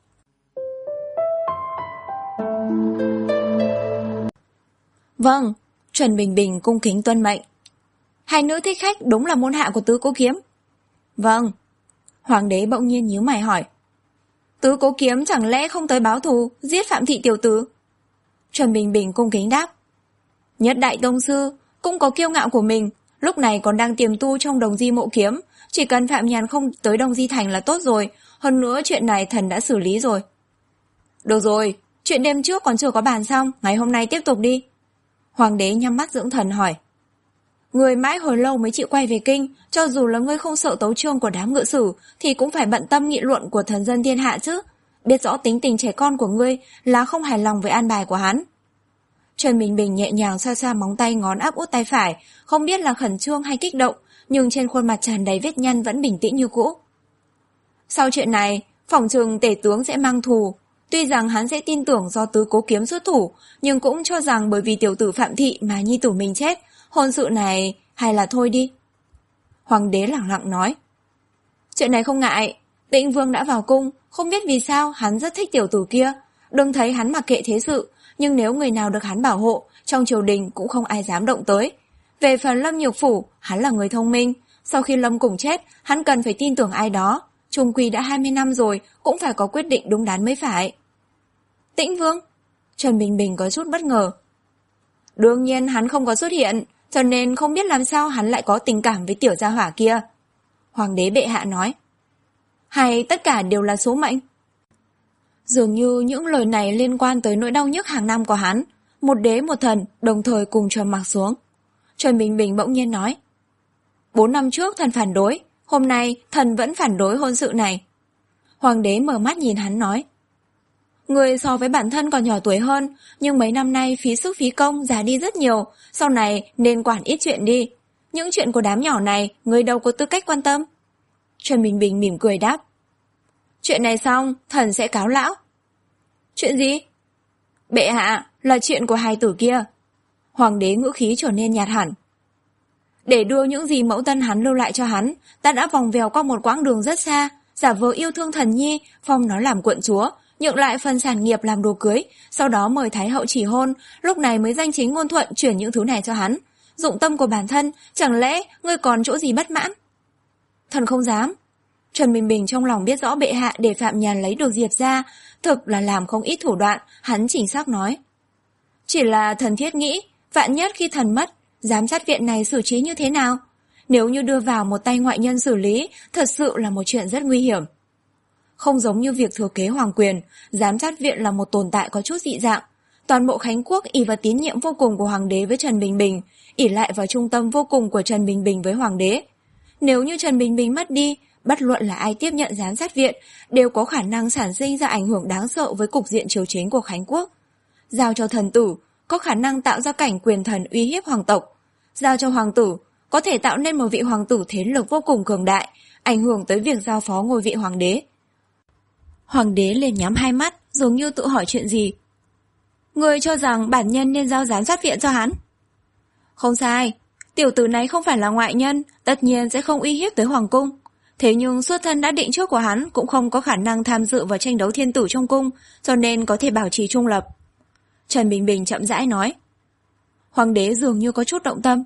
Vâng, Trần Bình Bình cung kính tuân mệnh. Hai nữ thích khách đúng là môn hạ của Tứ Cố Kiếm. Vâng. Hoàng đế bỗng nhiên nhíu mày hỏi. Tứ Cố Kiếm chẳng lẽ không tới báo thù, giết Phạm Thị tiểu tử? Trần Bình Bình cung kính đáp. Nhất đại tông sư, cũng có kiêu ngạo của mình, lúc này còn đang tiềm tu trong Đồng Di Mộ Kiếm, chỉ cần Phạm Nhàn không tới Đông Di Thành là tốt rồi, hơn nữa chuyện này thần đã xử lý rồi. Được rồi, chuyện đêm trước còn chưa có bàn xong, ngày hôm nay tiếp tục đi. Hoàng đế nhắm mắt dưỡng thần hỏi. Người mãi hồi lâu mới chịu quay về kinh, cho dù là ngươi không sợ tấu chương của đám ngự sử, thì cũng phải bận tâm nghị luận của thần dân thiên hạ chứ. Biết rõ tính tình trẻ con của ngươi là không hài lòng với an bài của hắn. Trần Bình Bình nhẹ nhàng xoa xoa móng tay ngón áp út tay phải, không biết là khẩn trương hay kích động, nhưng trên khuôn mặt tràn đầy vết nhăn vẫn bình tĩnh như cũ. Sau chuyện này, phỏng chừng tể tướng sẽ mang thù. Tuy rằng hắn sẽ tin tưởng do Tứ Cố Kiếm xuất thủ, nhưng cũng cho rằng bởi vì tiểu tử Phạm Thị mà nhi tử mình chết, hôn sự này hay là thôi đi. Hoàng đế lẳng lặng nói. Chuyện này không ngại, Tĩnh Vương đã vào cung, không biết vì sao hắn rất thích tiểu tử kia. Đừng thấy hắn mặc kệ thế sự, nhưng nếu người nào được hắn bảo hộ, trong triều đình cũng không ai dám động tới. Về phần Lâm Nhược Phủ, hắn là người thông minh, sau khi Lâm Cùng chết, hắn cần phải tin tưởng ai đó. Chung quy đã hai mươi năm rồi, cũng phải có quyết định đúng đắn mới phải. Tĩnh Vương? Trần Bình Bình có chút bất ngờ. Đương nhiên hắn không có xuất hiện, cho nên không biết làm sao hắn lại có tình cảm với tiểu gia hỏa kia. Hoàng đế bệ hạ nói. Hay tất cả đều là số mệnh? Dường như những lời này liên quan tới nỗi đau nhức hàng năm của hắn. Một đế một thần đồng thời cùng trầm mặc xuống. Trần Bình Bình bỗng nhiên nói. Bốn năm trước thần phản đối, hôm nay thần vẫn phản đối hôn sự này. Hoàng đế mở mắt nhìn hắn nói. Người so với bản thân còn nhỏ tuổi hơn, nhưng mấy năm nay phí sức phí công già đi rất nhiều, sau này nên quản ít chuyện đi. Những chuyện của đám nhỏ này, người đâu có tư cách quan tâm. Trần Bình Bình mỉm cười đáp. Chuyện này xong, thần sẽ cáo lão. Chuyện gì? Bệ hạ, là chuyện của hai tử kia. Hoàng đế ngữ khí trở nên nhạt hẳn. Để đưa những gì mẫu thân hắn lưu lại cho hắn, ta đã vòng vèo qua một quãng đường rất xa, giả vờ yêu thương thần nhi, phong nó làm quận chúa, nhượng lại phần sản nghiệp làm đồ cưới, sau đó mời Thái hậu chỉ hôn, lúc này mới danh chính ngôn thuận chuyển những thứ này cho hắn. Dụng tâm của bản thân, chẳng lẽ ngươi còn chỗ gì bất mãn? Thần không dám. Trần Bình Bình trong lòng biết rõ bệ hạ để Phạm Nhàn lấy được Diệp ra, thực là làm không ít thủ đoạn, hắn chỉnh xác nói. Chỉ là thần thiết nghĩ, vạn nhất khi thần mất, giám sát viện này xử trí như thế nào? Nếu như đưa vào một tay ngoại nhân xử lý, thật sự là một chuyện rất nguy hiểm. Không giống như việc thừa kế hoàng quyền, giám sát viện là một tồn tại có chút dị dạng. Toàn bộ Khánh Quốc ỷ vào tín nhiệm vô cùng của hoàng đế với Trần Bình Bình, ỷ lại vào trung tâm vô cùng của Trần Bình Bình với hoàng đế. Nếu như Trần Bình Bình mất đi, bất luận là ai tiếp nhận giám sát viện, đều có khả năng sản sinh ra ảnh hưởng đáng sợ với cục diện triều chính của Khánh Quốc. Giao cho thần tử, có khả năng tạo ra cảnh quyền thần uy hiếp hoàng tộc. Giao cho hoàng tử, có thể tạo nên một vị hoàng tử thế lực vô cùng cường đại, ảnh hưởng tới việc giao phó ngôi vị hoàng đế. Hoàng đế liền nhắm hai mắt, dường như tự hỏi chuyện gì. Người cho rằng bản nhân nên giao giám sát viện cho hắn. Không sai, tiểu tử này không phải là ngoại nhân, tất nhiên sẽ không uy hiếp tới hoàng cung. Thế nhưng xuất thân đã định trước của hắn cũng không có khả năng tham dự vào tranh đấu thiên tử trong cung, cho nên có thể bảo trì trung lập. Trần Bình Bình chậm rãi nói. Hoàng đế dường như có chút động tâm.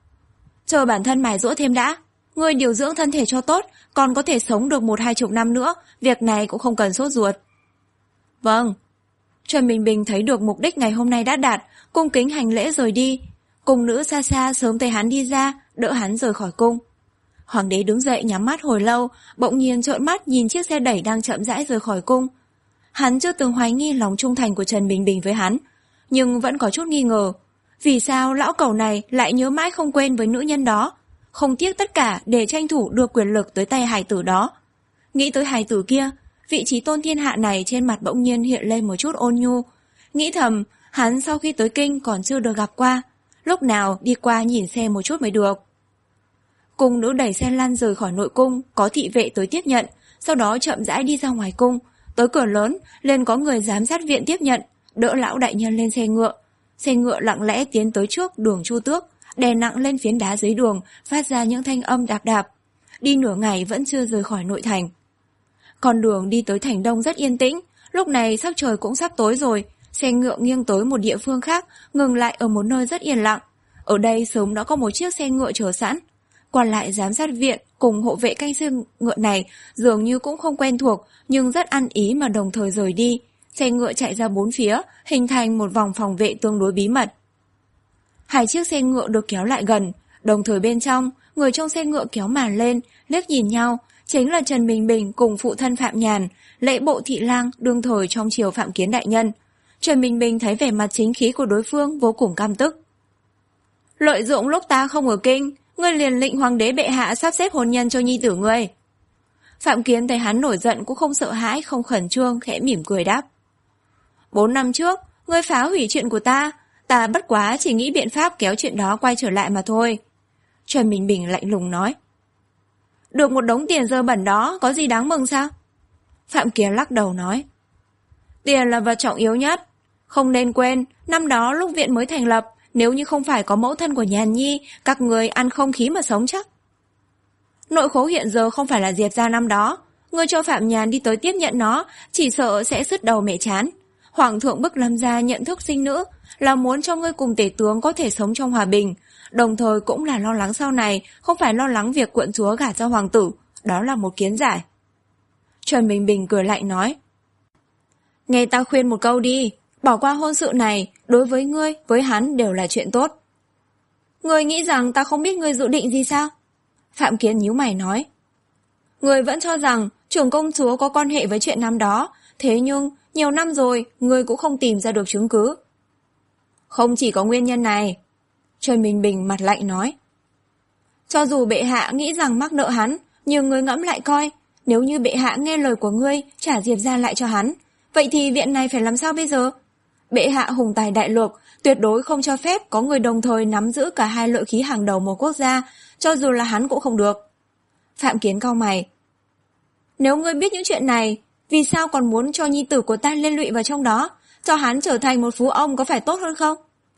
Chờ bản thân mài giũa thêm đã, ngươi điều dưỡng thân thể cho tốt, còn có thể sống được một hai chục năm nữa, việc này cũng không cần sốt ruột. Vâng. Trần Bình Bình thấy được mục đích ngày hôm nay đã đạt, cung kính hành lễ rời đi. Cung nữ xa xa sớm thấy hắn đi ra, đỡ hắn rời khỏi cung. Hoàng đế đứng dậy nhắm mắt hồi lâu, bỗng nhiên trợn mắt nhìn chiếc xe đẩy đang chậm rãi rời khỏi cung. Hắn chưa từng hoài nghi lòng trung thành của Trần Bình Bình với hắn, nhưng vẫn có chút nghi ngờ. Vì sao lão cẩu này lại nhớ mãi không quên với nữ nhân đó, không tiếc tất cả để tranh thủ đưa quyền lực tới tay hài tử đó. Nghĩ tới hài tử kia, vị trí tôn thiên hạ này trên mặt bỗng nhiên hiện lên một chút ôn nhu. Nghĩ thầm, hắn sau khi tới kinh còn chưa được gặp qua, lúc nào đi qua nhìn xem một chút mới được. Cung nữ đẩy xe lăn rời khỏi nội cung, có thị vệ tới tiếp nhận, sau đó chậm rãi đi ra ngoài cung. Tới cửa lớn, liền có người giám sát viện tiếp nhận, đỡ lão đại nhân lên xe ngựa. Xe ngựa lặng lẽ tiến tới trước đường Chu Tước, đè nặng lên phiến đá dưới đường, phát ra những thanh âm đạp đạp. Đi nửa ngày vẫn chưa rời khỏi nội thành. Con đường đi tới thành đông rất yên tĩnh, lúc này sắc trời cũng sắp tối rồi. Xe ngựa nghiêng tới một địa phương khác, ngừng lại ở một nơi rất yên lặng. Ở đây sớm đã có một chiếc xe ngựa chờ sẵn. Còn lại giám sát viện cùng hộ vệ canh xe ngựa này dường như cũng không quen thuộc, nhưng rất ăn ý mà đồng thời rời đi. Xe ngựa chạy ra bốn phía, hình thành một vòng phòng vệ tương đối bí mật. Hai chiếc xe ngựa được kéo lại gần, đồng thời bên trong, người trong xe ngựa kéo màn lên, liếc nhìn nhau, chính là Trần Bình Bình cùng phụ thân Phạm Nhàn, lễ bộ thị lang đương thời trong triều Phạm Kiến đại nhân. Trần Bình Bình thấy vẻ mặt chính khí của đối phương vô cùng căm tức. Lợi dụng lúc ta không ở kinh, ngươi liền lệnh hoàng đế bệ hạ sắp xếp hôn nhân cho nhi tử ngươi. Phạm Kiến thấy hắn nổi giận cũng không sợ hãi, không khẩn trương, khẽ mỉm cười đáp. Bốn năm trước, ngươi phá hủy chuyện của ta, ta bất quá chỉ nghĩ biện pháp kéo chuyện đó quay trở lại mà thôi. Trần Bình Bình lạnh lùng nói. Được một đống tiền dơ bẩn đó, có gì đáng mừng sao? Phạm Kiến lắc đầu nói. Tiền là vật trọng yếu nhất. Không nên quên, năm đó lúc viện mới thành lập, nếu như không phải có mẫu thân của Nhàn Nhi, các người ăn không khí mà sống chắc. Nội khố hiện giờ không phải là Diệp gia năm đó. Ngươi cho Phạm Nhàn đi tới tiếp nhận nó, chỉ sợ sẽ sứt đầu mẹ chán. Hoàng thượng bức Lâm gia nhận thức sinh nữ, là muốn cho ngươi cùng tể tướng có thể sống trong hòa bình, đồng thời cũng là lo lắng sau này, không phải lo lắng việc quận chúa gả cho hoàng tử. Đó là một kiến giải. Trần Bình Bình cười lạnh nói. Nghe ta khuyên một câu đi, bỏ qua hôn sự này, đối với ngươi, với hắn đều là chuyện tốt. Ngươi nghĩ rằng ta không biết ngươi dự định gì sao? Phạm Kiến nhíu mày nói. Ngươi vẫn cho rằng trưởng công chúa có quan hệ với chuyện năm đó, thế nhưng nhiều năm rồi, ngươi cũng không tìm ra được chứng cứ. Không chỉ có nguyên nhân này. Trần Bình Bình mặt lạnh nói. Cho dù bệ hạ nghĩ rằng mắc nợ hắn, nhưng ngươi ngẫm lại coi, nếu như bệ hạ nghe lời của ngươi trả Diệp gia lại cho hắn, vậy thì viện này phải làm sao bây giờ? Bệ hạ hùng tài đại lược, tuyệt đối không cho phép có người đồng thời nắm giữ cả hai lợi khí hàng đầu một quốc gia, cho dù là hắn cũng không được. Phạm Kiến cau mày. Nếu ngươi biết những chuyện này, vì sao còn muốn cho nhi tử của ta liên lụy vào trong đó, cho hắn trở thành một phú ông có phải tốt hơn không?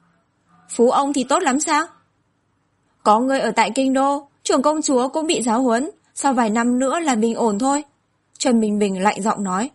Phú ông thì tốt lắm sao? Có người ở tại kinh đô, trưởng công chúa cũng bị giáo huấn, sau vài năm nữa là bình ổn thôi. Trần Bình Bình lạnh giọng nói.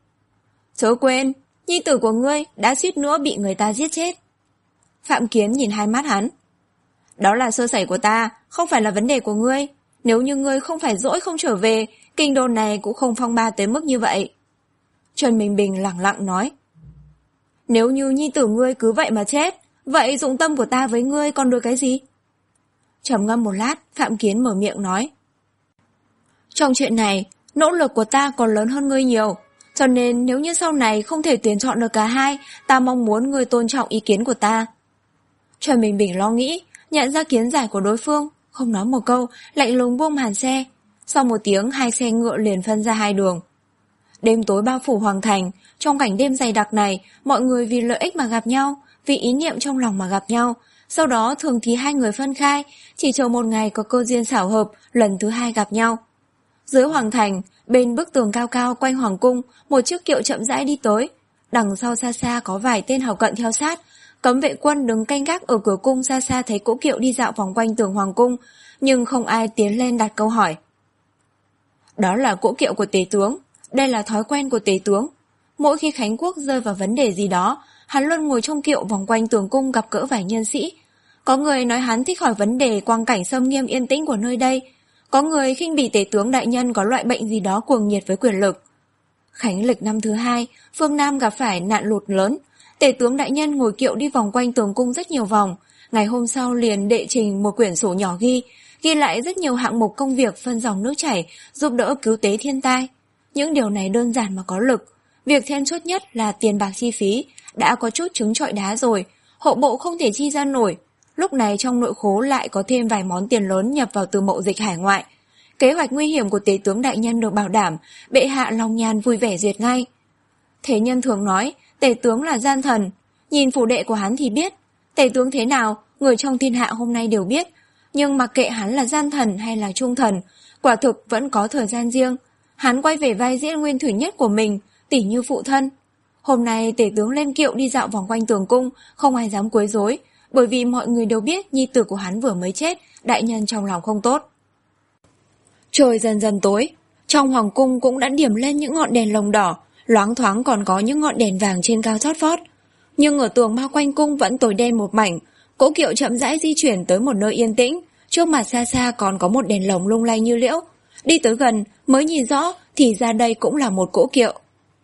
Chớ quên, nhi tử của ngươi đã suýt nữa bị người ta giết chết. Phạm Kiến nhìn hai mắt hắn. Đó là sơ sẩy của ta, không phải là vấn đề của ngươi. Nếu như ngươi không phải dỗi không trở về, kinh đô này cũng không phong ba tới mức như vậy. Trần Bình Bình lẳng lặng nói. Nếu như nhi tử ngươi cứ vậy mà chết, vậy dụng tâm của ta với ngươi còn được cái gì? Trầm ngâm một lát, Phạm Kiến mở miệng nói. Trong chuyện này, nỗ lực của ta còn lớn hơn ngươi nhiều, cho nên nếu như sau này không thể tuyển chọn được cả hai, ta mong muốn ngươi tôn trọng ý kiến của ta. Trần Bình Bình lo nghĩ, nhận ra kiến giải của đối phương, không nói một câu, lạnh lùng buông màn xe. Sau một tiếng, hai xe ngựa liền phân ra hai đường. Đêm tối bao phủ hoàng thành, trong cảnh đêm dày đặc này, mọi người vì lợi ích mà gặp nhau, vì ý niệm trong lòng mà gặp nhau. Sau đó thường thì hai người phân khai, chỉ chờ một ngày có cơ duyên xảo hợp, lần thứ hai gặp nhau. Dưới hoàng thành, bên bức tường cao cao quanh hoàng cung, một chiếc kiệu chậm rãi đi tới. Đằng sau xa xa có vài tên hầu cận theo sát. Cấm vệ quân đứng canh gác ở cửa cung xa xa thấy cỗ kiệu đi dạo vòng quanh tường hoàng cung, nhưng không ai tiến lên đặt câu hỏi. Đó là cỗ kiệu của tể tướng, đây là thói quen của tể tướng. Mỗi khi Khánh Quốc rơi vào vấn đề gì đó, hắn luôn ngồi trong kiệu vòng quanh tường cung gặp gỡ vài nhân sĩ. Có người nói hắn thích hỏi vấn đề quang cảnh xâm nghiêm yên tĩnh của nơi đây. Có người khinh bỉ tể tướng đại nhân có loại bệnh gì đó cuồng nhiệt với quyền lực. Khánh lịch năm thứ hai, phương Nam gặp phải nạn lụt lớn. Tể tướng đại nhân ngồi kiệu đi vòng quanh tường cung rất nhiều vòng. Ngày hôm sau liền đệ trình một quyển sổ nhỏ ghi, ghi lại rất nhiều hạng mục công việc phân dòng nước chảy, giúp đỡ cứu tế thiên tai. Những điều này đơn giản mà có lực. Việc then chốt nhất là tiền bạc chi phí, đã có chút trứng trọi đá rồi, hộ bộ không thể chi ra nổi. Lúc này trong nội khố lại có thêm vài món tiền lớn nhập vào từ mậu dịch hải ngoại. Kế hoạch nguy hiểm của tể tướng đại nhân được bảo đảm, bệ hạ lòng nhàn vui vẻ duyệt ngay. Thế nhân thường nói, tể tướng là gian thần. Nhìn phủ đệ của hắn thì biết, tể tướng thế nào, người trong thiên hạ hôm nay đều biết. Nhưng mặc kệ hắn là gian thần hay là trung thần, quả thực vẫn có thời gian riêng. Hắn quay về vai diễn nguyên thủy nhất của mình, tỉ như phụ thân. Hôm nay tể tướng lên kiệu đi dạo vòng quanh tường cung, không ai dám quấy rối, bởi vì mọi người đều biết nhi tử của hắn vừa mới chết, đại nhân trong lòng không tốt. Trời dần dần tối, trong hoàng cung cũng đã điểm lên những ngọn đèn lồng đỏ, loáng thoáng còn có những ngọn đèn vàng trên cao chót vót. Nhưng ở tường bao quanh cung vẫn tối đen một mảnh, cỗ kiệu chậm rãi di chuyển tới một nơi yên tĩnh, trước mặt xa xa còn có một đèn lồng lung lay như liễu. Đi tới gần mới nhìn rõ thì ra đây cũng là một cỗ kiệu.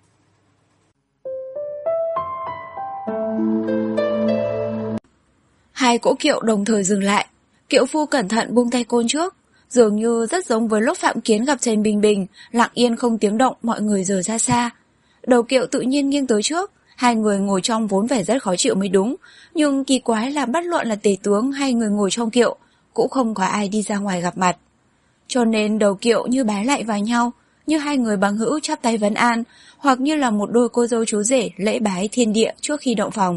Hai cỗ kiệu đồng thời dừng lại, kiệu phu cẩn thận buông tay côn trước, dường như rất giống với lúc Phạm Kiến gặp Trần Bình Bình, lặng yên không tiếng động, mọi người rời ra xa. Đầu kiệu tự nhiên nghiêng tới trước, hai người ngồi trong vốn vẻ rất khó chịu mới đúng, nhưng kỳ quái là bất luận là tể tướng hay người ngồi trong kiệu, cũng không có ai đi ra ngoài gặp mặt. Cho nên đầu kiệu như bái lại vào nhau, như hai người bằng hữu chắp tay vấn an, hoặc như là một đôi cô dâu chú rể lễ bái thiên địa trước khi động phòng.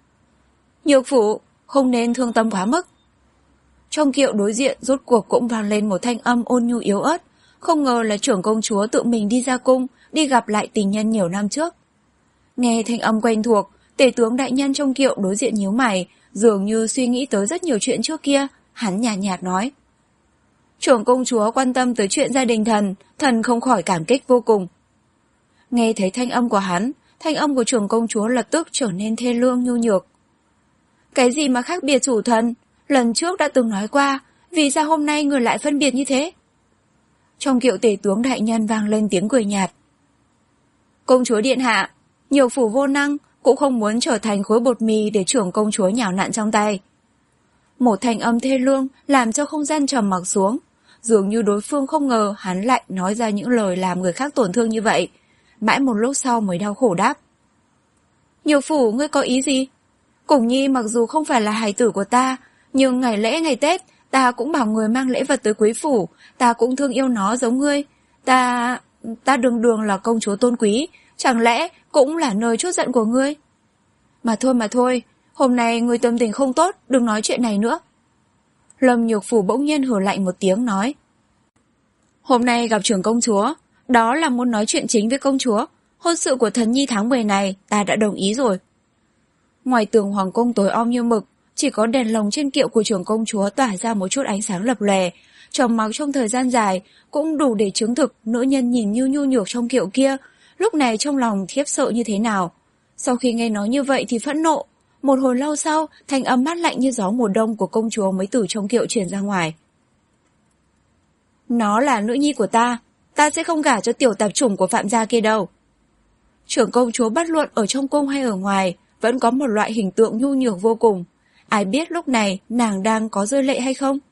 Nhược phủ, không nên thương tâm quá mức. Trong kiệu đối diện rốt cuộc cũng vang lên một thanh âm ôn nhu yếu ớt, không ngờ là trưởng công chúa tự mình đi ra cung, đi gặp lại tình nhân nhiều năm trước. Nghe thanh âm quen thuộc, tể tướng đại nhân trong kiệu đối diện nhíu mày, dường như suy nghĩ tới rất nhiều chuyện trước kia, hắn nhạt nhạt nói. Trưởng công chúa quan tâm tới chuyện gia đình thần, thần không khỏi cảm kích vô cùng. Nghe thấy thanh âm của hắn, thanh âm của trưởng công chúa lập tức trở nên thê lương nhu nhược. Cái gì mà khác biệt chủ thần? Lần trước đã từng nói qua, vì sao hôm nay người lại phân biệt như thế? Trong kiệu tể tướng đại nhân vang lên tiếng cười nhạt. Công chúa điện hạ, nhiều phủ vô năng, cũng không muốn trở thành khối bột mì để trưởng công chúa nhào nặn trong tay. Một thanh âm thê lương làm cho không gian trầm mặc xuống, dường như đối phương không ngờ hắn lại nói ra những lời làm người khác tổn thương như vậy. Mãi một lúc sau mới đau khổ đáp. Nhiều phủ, ngươi có ý gì? Củng Nhi mặc dù không phải là hài tử của ta, nhưng ngày lễ ngày Tết, ta cũng bảo người mang lễ vật tới quý phủ, ta cũng thương yêu nó giống ngươi. Ta... ta đường đường là công chúa tôn quý, chẳng lẽ cũng là nơi trút giận của ngươi? Mà thôi mà thôi, hôm nay ngươi tâm tình không tốt, đừng nói chuyện này nữa. Lâm Nhược Phủ bỗng nhiên hừ lạnh một tiếng nói. Hôm nay gặp trưởng công chúa, đó là muốn nói chuyện chính với công chúa. Hôn sự của thần nhi tháng mười này, ta đã đồng ý rồi. Ngoài tường hoàng cung tối om như mực, chỉ có đèn lồng trên kiệu của trưởng công chúa tỏa ra một chút ánh sáng lập lòe. Trầm mặc trong thời gian dài, cũng đủ để chứng thực nữ nhân nhìn như nhu nhược trong kiệu kia, lúc này trong lòng khiếp sợ như thế nào. Sau khi nghe nói như vậy thì phẫn nộ. Một hồi lâu sau, thanh âm mát lạnh như gió mùa đông của công chúa mới từ trong kiệu truyền ra ngoài. Nó là nữ nhi của ta, ta sẽ không gả cho tiểu tạp chủng của Phạm gia kia đâu. Trưởng công chúa bất luận ở trong cung hay ở ngoài, vẫn có một loại hình tượng nhu nhược vô cùng. Ai biết lúc này nàng đang có rơi lệ hay không?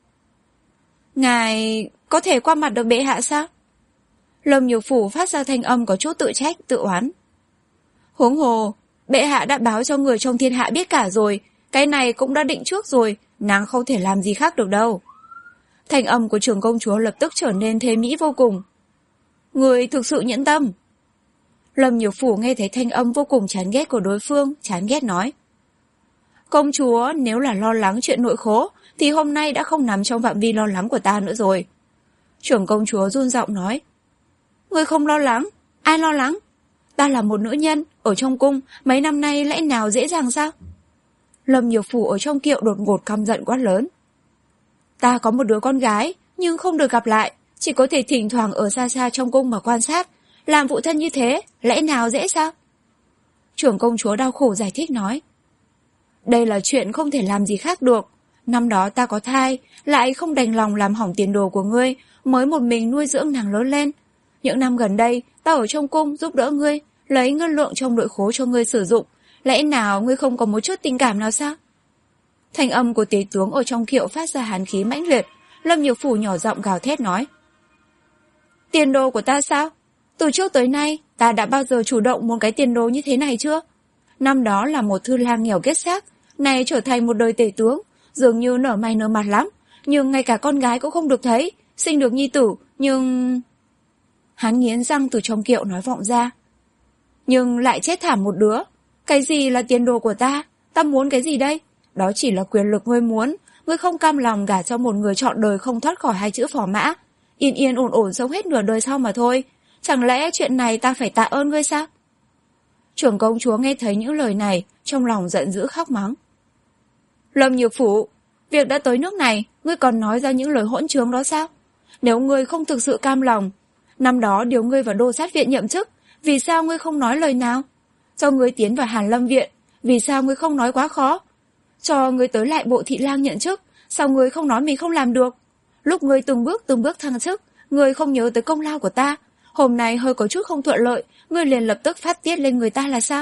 Ngài có thể qua mặt được bệ hạ sao? Lâm Nhược Phủ phát ra thanh âm có chút tự trách, tự oán. Huống hồ, bệ hạ đã báo cho người trong thiên hạ biết cả rồi, cái này cũng đã định trước rồi, nàng không thể làm gì khác được đâu. Thanh âm của trưởng công chúa lập tức trở nên thê mỹ vô cùng. Người thực sự nhẫn tâm. Lâm Nhược Phủ nghe thấy thanh âm vô cùng chán ghét của đối phương, chán ghét nói. Công chúa nếu là lo lắng chuyện nội khố, thì hôm nay đã không nằm trong phạm vi lo lắng của ta nữa rồi. Trưởng công chúa run giọng nói. Người không lo lắng? Ai lo lắng? Ta là một nữ nhân, ở trong cung, mấy năm nay lẽ nào dễ dàng sao? Lâm Nhược Phủ ở trong kiệu đột ngột căm giận quát lớn. Ta có một đứa con gái, nhưng không được gặp lại, chỉ có thể thỉnh thoảng ở xa xa trong cung mà quan sát. Làm phụ thân như thế, lẽ nào dễ sao? Trưởng công chúa đau khổ giải thích nói. Đây là chuyện không thể làm gì khác được. Năm đó ta có thai, lại không đành lòng làm hỏng tiền đồ của ngươi, mới một mình nuôi dưỡng nàng lớn lên. Những năm gần đây, ta ở trong cung giúp đỡ ngươi, lấy ngân lượng trong nội khố cho ngươi sử dụng. Lẽ nào ngươi không có một chút tình cảm nào sao? Thanh âm của tế tướng ở trong kiệu phát ra hàn khí mãnh liệt. Lâm Nhược Phủ nhỏ giọng gào thét nói. Tiền đồ của ta sao? Từ trước tới nay, ta đã bao giờ chủ động một cái tiền đồ như thế này chưa? Năm đó là một thư lang nghèo kết xác, này trở thành một đời tể tướng, dường như nở mày nở mặt lắm, nhưng ngay cả con gái cũng không được thấy, sinh được nhi tử, nhưng... Hắn nghiến răng từ trong kiệu nói vọng ra. Nhưng lại chết thảm một đứa. Cái gì là tiền đồ của ta? Ta muốn cái gì đây? Đó chỉ là quyền lực ngươi muốn, ngươi không cam lòng gả cho một người trọn đời không thoát khỏi hai chữ phò mã, yên yên ổn ổn sống hết nửa đời sau mà thôi. Chẳng lẽ chuyện này ta phải tạ ơn ngươi sao? Trưởng công chúa nghe thấy những lời này, trong lòng giận dữ khóc mắng. Lâm Nhược Phủ, việc đã tới nước này, ngươi còn nói ra những lời hỗn trướng đó sao? Nếu ngươi không thực sự cam lòng, năm đó điều ngươi vào đô sát viện nhậm chức, vì sao ngươi không nói lời nào? Cho ngươi tiến vào Hàn Lâm viện, vì sao ngươi không nói quá khó? Cho ngươi tới lại bộ thị lang nhận chức, sao ngươi không nói mình không làm được? Lúc ngươi từng bước từng bước thăng chức, ngươi không nhớ tới công lao của ta. Hôm nay hơi có chút không thuận lợi, ngươi liền lập tức phát tiết lên người ta là sao?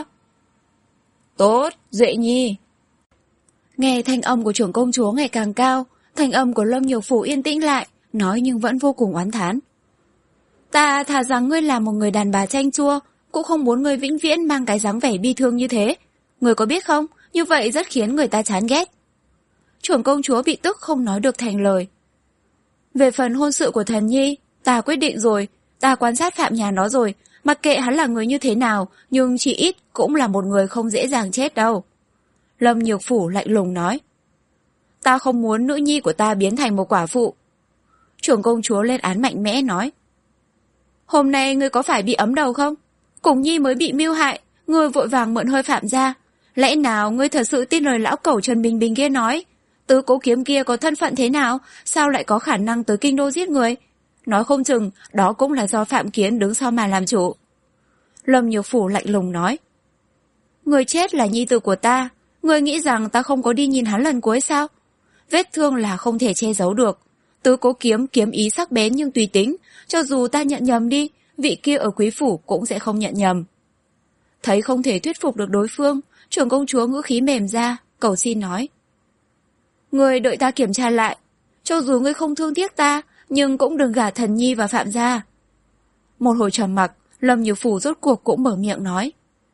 Tốt, Duệ Nhi. Nghe thanh âm của trưởng công chúa ngày càng cao, thanh âm của Lâm Nhược Phủ yên tĩnh lại, nói nhưng vẫn vô cùng oán thán. Ta thà rằng ngươi là một người đàn bà chanh chua, cũng không muốn ngươi vĩnh viễn mang cái dáng vẻ bi thương như thế. Ngươi có biết không, như vậy rất khiến người ta chán ghét. Trưởng công chúa bị tức không nói được thành lời. Về phần hôn sự của thần nhi, ta quyết định rồi, ta quan sát Phạm Nhàn đó rồi, mặc kệ hắn là người như thế nào, nhưng chỉ ít cũng là một người không dễ dàng chết đâu. Lâm Nhược Phủ lạnh lùng nói. Ta không muốn nữ nhi của ta biến thành một quả phụ. Trưởng công chúa lên án mạnh mẽ nói. Hôm nay ngươi có phải bị ấm đầu không? Cùng nhi mới bị mưu hại, ngươi vội vàng mượn hơi Phạm gia. Lẽ nào ngươi thật sự tin lời lão cẩu Trần Bình Bình kia nói? Tứ Cố Kiếm kia có thân phận thế nào, sao lại có khả năng tới kinh đô giết người? Nói không chừng, đó cũng là do Phạm Kiến đứng sau mà làm chủ. Lâm Nhược Phủ lạnh lùng nói. Người chết là nhi tử của ta, người nghĩ rằng ta không có đi nhìn hắn lần cuối sao? Vết thương là không thể che giấu được. Tứ Cố Kiếm kiếm ý sắc bén nhưng tùy tính, cho dù ta nhận nhầm đi, vị kia ở quý phủ cũng sẽ không nhận nhầm. Thấy không thể thuyết phục được đối phương, trưởng công chúa ngữ khí mềm ra, cầu xin nói. Ngươi đợi ta kiểm tra lại, cho dù ngươi không thương tiếc ta, nhưng cũng đừng gả thần nhi và Phạm gia. Một hồi trầm mặc, Lâm Nhược Phủ rốt cuộc cũng mở miệng nói.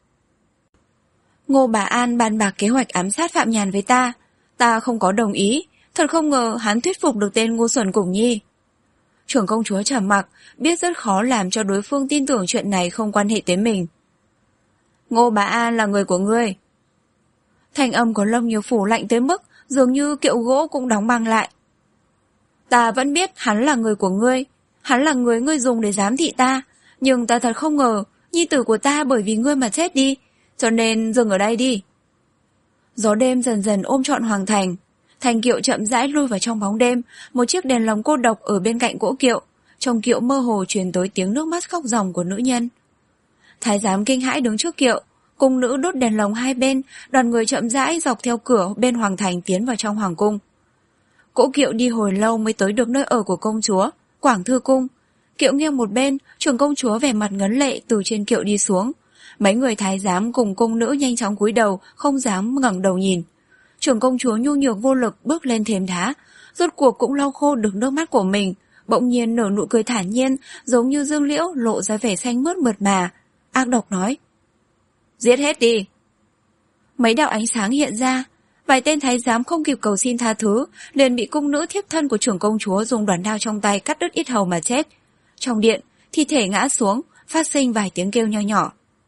Ngô Bà An bàn bạc kế hoạch ám sát Phạm Nhàn với ta, ta không có đồng ý, thật không ngờ hắn thuyết phục được tên ngu xuẩn Củng Nhi. Trưởng công chúa trầm mặc, biết rất khó làm cho đối phương tin tưởng chuyện này không quan hệ tới mình. Ngô Bà An là người của ngươi. Thanh âm của Lâm Nhược Phủ lạnh tới mức dường như kiệu gỗ cũng đóng băng lại. Ta vẫn biết hắn là người của ngươi, hắn là người ngươi dùng để giám thị ta, nhưng ta thật không ngờ nhi tử của ta bởi vì ngươi mà chết đi, cho nên dừng ở đây đi. Gió đêm dần dần ôm trọn hoàng thành, thành kiệu chậm rãi lui vào trong bóng đêm, một chiếc đèn lồng cô độc ở bên cạnh cỗ kiệu, trong kiệu mơ hồ truyền tới tiếng nước mắt khóc ròng của nữ nhân. Thái giám kinh hãi đứng trước kiệu, cung nữ đốt đèn lồng hai bên, đoàn người chậm rãi dọc theo cửa bên hoàng thành tiến vào trong hoàng cung. Cỗ kiệu đi hồi lâu mới tới được nơi ở của công chúa, Quảng Thư Cung. Kiệu nghiêng một bên, trưởng công chúa vẻ mặt ngấn lệ từ trên kiệu đi xuống. Mấy người thái giám cùng cung nữ nhanh chóng cúi đầu, không dám ngẩng đầu nhìn. Trưởng công chúa nhu nhược vô lực bước lên thềm đá, rốt cuộc cũng lau khô được nước mắt của mình, bỗng nhiên nở nụ cười thản nhiên, giống như dương liễu lộ ra vẻ xanh mướt mượt mà. Ác độc nói: giết hết đi. Mấy đạo ánh sáng hiện ra, vài tên thái giám không kịp cầu xin tha thứ, liền bị cung nữ thiếp thân của trưởng công chúa dùng đoản đao trong tay cắt đứt yết hầu mà chết. Trong điện, thi thể ngã xuống, phát sinh vài tiếng kêu nho nhỏ.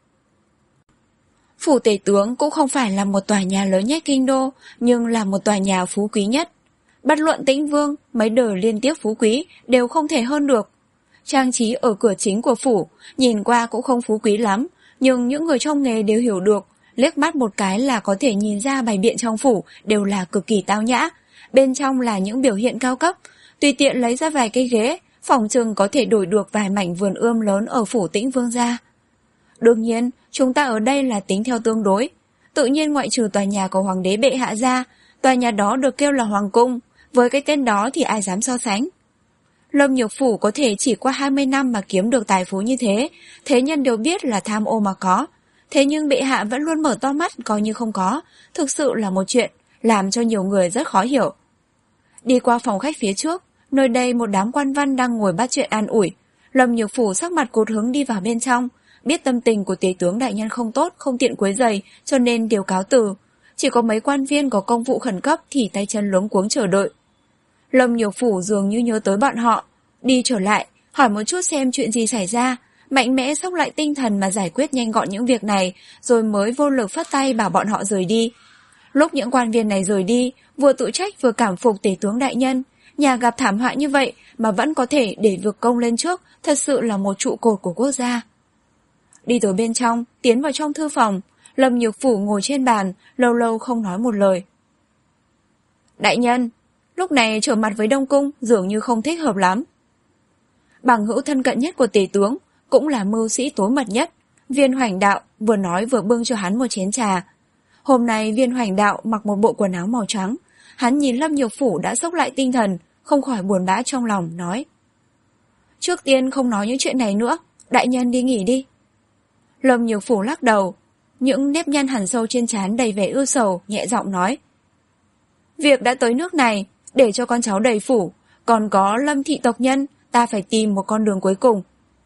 Phủ tể tướng cũng không phải là một tòa nhà lớn nhất kinh đô, nhưng là một tòa nhà phú quý nhất. Bất luận Tĩnh Vương, mấy đời liên tiếp phú quý đều không thể hơn được. Trang trí ở cửa chính của phủ, nhìn qua cũng không phú quý lắm, nhưng những người trong nghề đều hiểu được, liếc mắt một cái là có thể nhìn ra bày biện trong phủ đều là cực kỳ tao nhã. Bên trong là những biểu hiện cao cấp, tùy tiện lấy ra vài cây ghế, phòng chừng có thể đổi được vài mảnh vườn ươm lớn ở phủ Tĩnh Vương ra. Đương nhiên, chúng ta ở đây là tính theo tương đối. Tự nhiên ngoại trừ tòa nhà của hoàng đế bệ hạ ra, tòa nhà đó được kêu là hoàng cung, với cái tên đó thì ai dám so sánh. Lâm Nhược Phủ có thể chỉ qua hai mươi năm mà kiếm được tài phú như thế, thế nhân đều biết là tham ô mà có. Thế nhưng bệ hạ vẫn luôn mở to mắt coi như không có, thực sự là một chuyện làm cho nhiều người rất khó hiểu. Đi qua phòng khách phía trước, nơi đây một đám quan văn đang ngồi bắt chuyện an ủi. Lâm Nhược Phủ sắc mặt cột hứng đi vào bên trong, biết tâm tình của tế tướng đại nhân không tốt, không tiện quấy rầy, cho nên điều cáo từ. Chỉ có mấy quan viên có công vụ khẩn cấp thì tay chân luống cuống chờ đợi. Lâm Nhược Phủ dường như nhớ tới bọn họ, đi trở lại, hỏi một chút xem chuyện gì xảy ra, mạnh mẽ xốc lại tinh thần mà giải quyết nhanh gọn những việc này, rồi mới vô lực phất tay bảo bọn họ rời đi. Lúc những quan viên này rời đi, vừa tự trách vừa cảm phục tể tướng đại nhân, nhà gặp thảm họa như vậy mà vẫn có thể để vượt công lên trước, thật sự là một trụ cột của quốc gia. Đi tới bên trong, tiến vào trong thư phòng, Lâm Nhược Phủ ngồi trên bàn, lâu lâu không nói một lời. Đại nhân, lúc này trở mặt với Đông Cung dường như không thích hợp lắm. Bằng hữu thân cận nhất của tể tướng, cũng là mưu sĩ tối mật nhất, Viên Hoành Đạo vừa nói vừa bưng cho hắn một chén trà. Hôm nay Viên Hoành Đạo mặc một bộ quần áo màu trắng, hắn nhìn Lâm Nhược Phủ đã xốc lại tinh thần, không khỏi buồn bã trong lòng, nói: trước tiên không nói những chuyện này nữa, đại nhân đi nghỉ đi. Lâm Nhược Phủ lắc đầu, những nếp nhăn hằn sâu trên trán đầy vẻ ưu sầu, nhẹ giọng nói: việc đã tới nước này, để cho con cháu đầy phủ, còn có Lâm thị tộc nhân, ta phải tìm một con đường cuối cùng.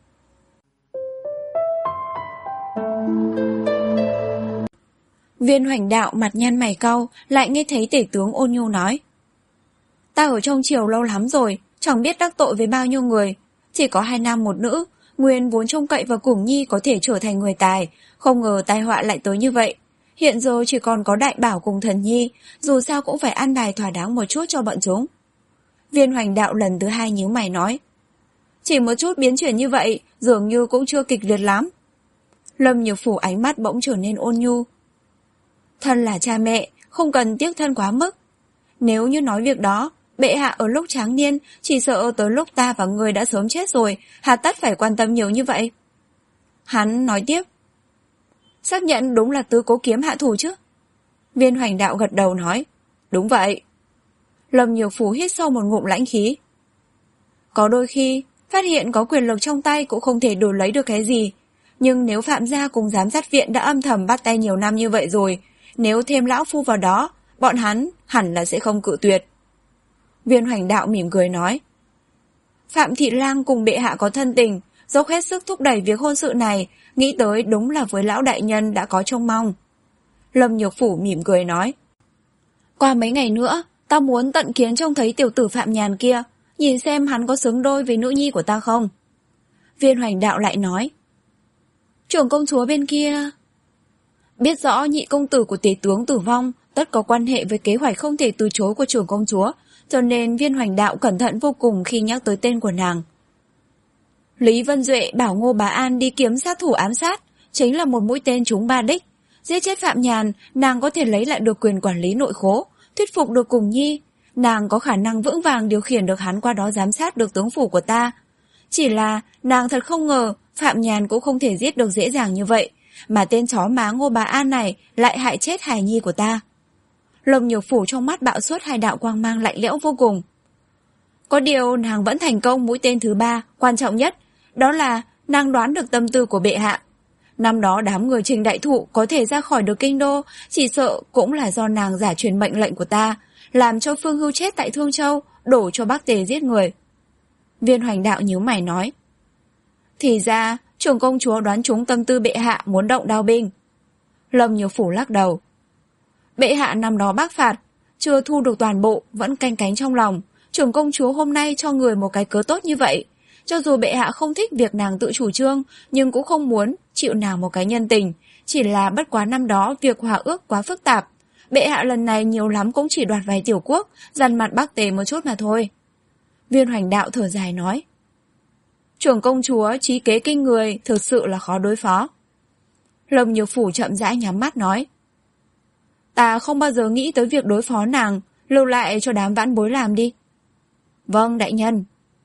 Viên Hoành Đạo mặt nhăn mày cau, lại nghe thấy tể tướng ôn nhu nói: ta ở trong triều lâu lắm rồi, chẳng biết đắc tội với bao nhiêu người, chỉ có hai nam một nữ, nguyên vốn trông cậy vào Củng Nhi có thể trở thành người tài, không ngờ tai họa lại tới như vậy. Hiện giờ chỉ còn có Đại Bảo cùng Thần Nhi, dù sao cũng phải an bài thỏa đáng một chút cho bọn chúng. Viên Hoành Đạo lần thứ hai nhíu mày nói: chỉ một chút biến chuyển như vậy, dường như cũng chưa kịch liệt lắm. Lâm Nhược Phủ ánh mắt bỗng trở nên ôn nhu. Thân là cha mẹ, không cần tiếc thân quá mức. Nếu như nói việc đó, bệ hạ ở lúc tráng niên, chỉ sợ tới lúc ta và người đã sớm chết rồi, hà tất phải quan tâm nhiều như vậy. Hắn nói tiếp: xác nhận đúng là Tứ Cố Kiếm hạ thủ chứ? Viên Hoành Đạo gật đầu nói: đúng vậy. Lâm Nhược Phủ hít sâu một ngụm lãnh khí. Có đôi khi, phát hiện có quyền lực trong tay cũng không thể đổi lấy được cái gì. Nhưng nếu Phạm gia cùng giám sát viện đã âm thầm bắt tay nhiều năm như vậy rồi, nếu thêm lão phu vào đó, bọn hắn hẳn là sẽ không cự tuyệt. Viên Hoành Đạo mỉm cười nói: Phạm Thị Lang cùng bệ hạ có thân tình, dốc hết sức thúc đẩy việc hôn sự này, nghĩ tới đúng là với lão đại nhân đã có trông mong. Lâm Nhược Phủ mỉm cười nói: qua mấy ngày nữa, ta muốn tận kiến trông thấy tiểu tử Phạm Nhàn kia, nhìn xem hắn có xứng đôi với nữ nhi của ta không. Viên Hoành Đạo lại nói: trưởng công chúa bên kia... Biết rõ nhị công tử của tể tướng tử vong tất có quan hệ với kế hoạch không thể từ chối của trưởng công chúa, cho nên Viên Hoành Đạo cẩn thận vô cùng khi nhắc tới tên của nàng. Lý Vân Duệ bảo Ngô Bá An đi kiếm sát thủ ám sát, chính là một mũi tên trúng ba đích. Giết chết Phạm Nhàn, nàng có thể lấy lại được quyền quản lý nội khố, thuyết phục được Củng Nhi. Nàng có khả năng vững vàng điều khiển được hắn, qua đó giám sát được tướng phủ của ta. Chỉ là nàng thật không ngờ Phạm Nhàn cũng không thể giết được dễ dàng như vậy, mà tên chó má Ngô Bá An này lại hại chết hài nhi của ta. Lâm Nhược Phủ trong mắt bạo xuất hai đạo quang mang lạnh lẽo vô cùng. Có điều nàng vẫn thành công mũi tên thứ ba, quan trọng nhất, đó là nàng đoán được tâm tư của bệ hạ. Năm đó đám người Trình Đại Thụ có thể ra khỏi được kinh đô, chỉ sợ cũng là do nàng giả truyền mệnh lệnh của ta, làm cho Phương Hưu chết tại Thương Châu, đổ cho Bắc Tề giết người. Viên Hoành Đạo nhíu mày nói. Thì ra, trưởng công chúa đoán trúng tâm tư bệ hạ muốn động đao binh. Lâm Nhược Phủ lắc đầu. Bệ hạ năm đó bác phạt, chưa thu được toàn bộ, vẫn canh cánh trong lòng. Trưởng công chúa hôm nay cho người một cái cớ tốt như vậy. Cho dù bệ hạ không thích việc nàng tự chủ trương, nhưng cũng không muốn chịu nàng một cái nhân tình. Chỉ là bất quá năm đó việc hòa ước quá phức tạp. Bệ hạ lần này nhiều lắm cũng chỉ đoạt vài tiểu quốc, dằn mặt Bắc Tề một chút mà thôi. Viên Hoành Đạo thở dài nói. Trưởng công chúa trí kế kinh người, thực sự là khó đối phó. Lâm Nhược Phủ chậm rãi nhắm mắt nói. Ta không bao giờ nghĩ tới việc đối phó nàng, lưu lại cho đám vãn bối làm đi. Vâng, đại nhân.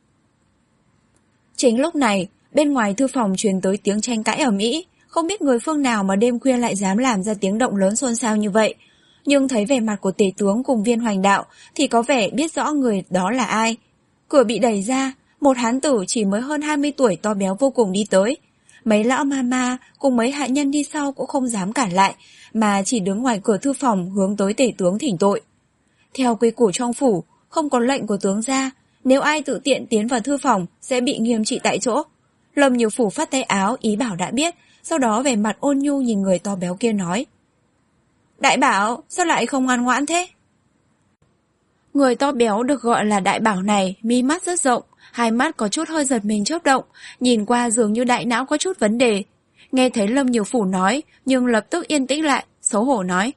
Chính lúc này, bên ngoài thư phòng truyền tới tiếng tranh cãi ầm ĩ, không biết người phương nào mà đêm khuya lại dám làm ra tiếng động lớn xôn xao như vậy. Nhưng thấy vẻ mặt của tể tướng cùng Viên Hoành Đạo thì có vẻ biết rõ người đó là ai. Cửa bị đẩy ra, một hán tử chỉ mới hơn hai mươi tuổi to béo vô cùng đi tới. Mấy lão ma ma cùng mấy hạ nhân đi sau cũng không dám cản lại, mà chỉ đứng ngoài cửa thư phòng hướng tới tể tướng thỉnh tội. Theo quy củ trong phủ, không có lệnh của tướng ra, nếu ai tự tiện tiến vào thư phòng sẽ bị nghiêm trị tại chỗ. Lâm Nhược Phủ phất tay áo ý bảo đã biết, sau đó về mặt ôn nhu nhìn người to béo kia nói. Đại bảo, sao lại không ngoan ngoãn thế? Người to béo được gọi là đại bảo này, mi mắt rất rộng, hai mắt có chút hơi giật mình chớp động, nhìn qua dường như đại não có chút vấn đề. Nghe thấy Lâm Nhược Phủ nói, nhưng lập tức yên tĩnh lại, xấu hổ nói.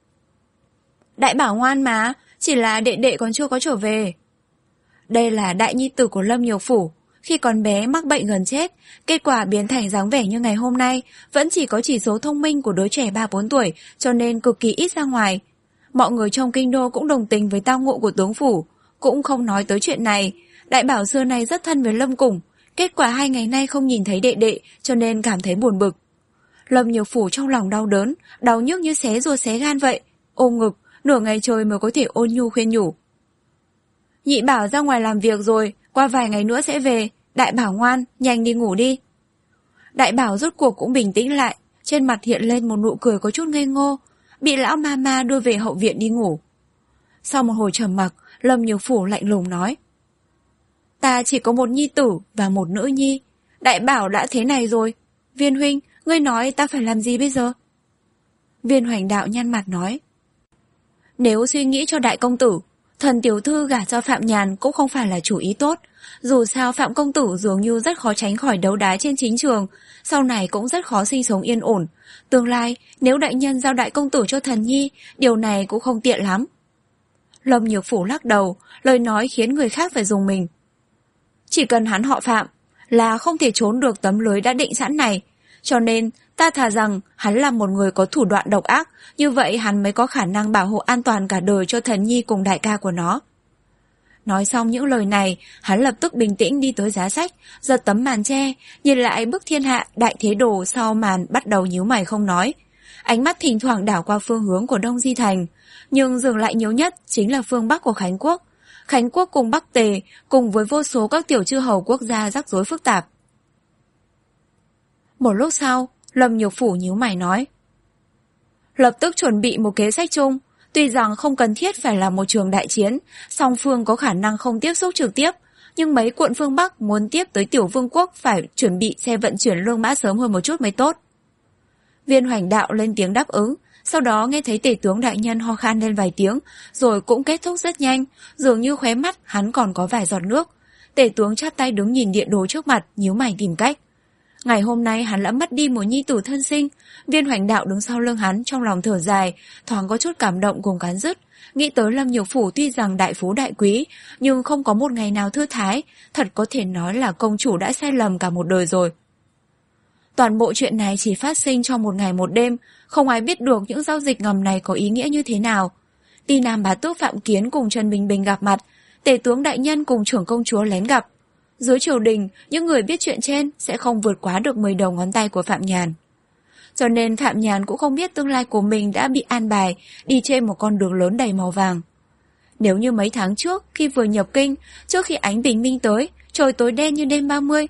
Đại bảo ngoan mà, chỉ là đệ đệ còn chưa có trở về. Đây là đại nhi tử của Lâm Nhược Phủ, khi còn bé mắc bệnh gần chết, kết quả biến thành dáng vẻ như ngày hôm nay, vẫn chỉ có chỉ số thông minh của đứa trẻ ba bốn tuổi, cho nên cực kỳ ít ra ngoài. Mọi người trong kinh đô cũng đồng tình với tao ngộ của tướng phủ, cũng không nói tới chuyện này. Đại bảo xưa này rất thân với Lâm Củng, kết quả hai ngày nay không nhìn thấy đệ đệ, cho nên cảm thấy buồn bực. Lâm Nhược Phủ trong lòng đau đớn, đau nhức như xé ruột xé gan vậy, ôm ngực, nửa ngày trời mới có thể ôn nhu khuyên nhủ. Nhị bảo ra ngoài làm việc rồi, qua vài ngày nữa sẽ về, đại bảo ngoan, nhanh đi ngủ đi. Đại bảo rốt cuộc cũng bình tĩnh lại, trên mặt hiện lên một nụ cười có chút ngây ngô, bị lão ma ma đưa về hậu viện đi ngủ. Sau một hồi trầm mặc, Lâm Nhược Phủ lạnh lùng nói. Ta chỉ có một nhi tử và một nữ nhi, đại bảo đã thế này rồi. Viên huynh, ngươi nói ta phải làm gì bây giờ? Viên Hoành Đạo nhăn mặt nói. Nếu suy nghĩ cho đại công tử, thần tiểu thư gả cho Phạm Nhàn cũng không phải là chủ ý tốt. Dù sao Phạm công tử dường như rất khó tránh khỏi đấu đá trên chính trường, sau này cũng rất khó sinh sống yên ổn. Tương lai, nếu đại nhân giao đại công tử cho thần nhi, điều này cũng không tiện lắm. Lâm Nhược Phủ lắc đầu, lời nói khiến người khác phải dùng mình. Chỉ cần hắn họ Phạm, là không thể trốn được tấm lưới đã định sẵn này. Cho nên, ta thà rằng hắn là một người có thủ đoạn độc ác, như vậy hắn mới có khả năng bảo hộ an toàn cả đời cho thần nhi cùng đại ca của nó. Nói xong những lời này, hắn lập tức bình tĩnh đi tới giá sách, giật tấm màn che, nhìn lại bức thiên hạ đại thế đồ sau màn bắt đầu nhíu mày không nói. Ánh mắt thỉnh thoảng đảo qua phương hướng của Đông Di Thành, nhưng dừng lại nhiều nhất chính là phương Bắc của Khánh Quốc. Khánh Quốc cùng Bắc Tề, cùng với vô số các tiểu chư hầu quốc gia rắc rối phức tạp. Một lúc sau, Lâm Nhược Phủ nhíu mày nói. Lập tức chuẩn bị một kế sách chung, tuy rằng không cần thiết phải là một trường đại chiến, song phương có khả năng không tiếp xúc trực tiếp, nhưng mấy quận phương Bắc muốn tiếp tới tiểu vương quốc phải chuẩn bị xe vận chuyển lương mã sớm hơn một chút mới tốt. Viên Hoành Đạo lên tiếng đáp ứng, sau đó nghe thấy tể tướng đại nhân ho khan lên vài tiếng, rồi cũng kết thúc rất nhanh, dường như khóe mắt hắn còn có vài giọt nước. Tể tướng chắp tay đứng nhìn địa đồ trước mặt, nhíu mày tìm cách. Ngày hôm nay hắn đã mất đi một nhi tử thân sinh. Viên Hoành Đạo đứng sau lưng hắn trong lòng thở dài, thoáng có chút cảm động cùng cắn rứt. Nghĩ tới Lâm Nhược Phủ tuy rằng đại phú đại quý, nhưng không có một ngày nào thư thái, thật có thể nói là công chủ đã sai lầm cả một đời rồi. Toàn bộ chuyện này chỉ phát sinh trong một ngày một đêm, không ai biết được những giao dịch ngầm này có ý nghĩa như thế nào. Ti Nam bá tước Phạm Kiến cùng Trần Bình Bình gặp mặt, tể tướng đại nhân cùng trưởng công chúa lén gặp. Dưới triều đình, những người biết chuyện trên sẽ không vượt quá được mười đầu ngón tay của Phạm Nhàn. Cho nên Phạm Nhàn cũng không biết tương lai của mình đã bị an bài, đi trên một con đường lớn đầy màu vàng. Nếu như mấy tháng trước, khi vừa nhập kinh, trước khi ánh bình minh tới, trời tối đen như đêm ba mươi,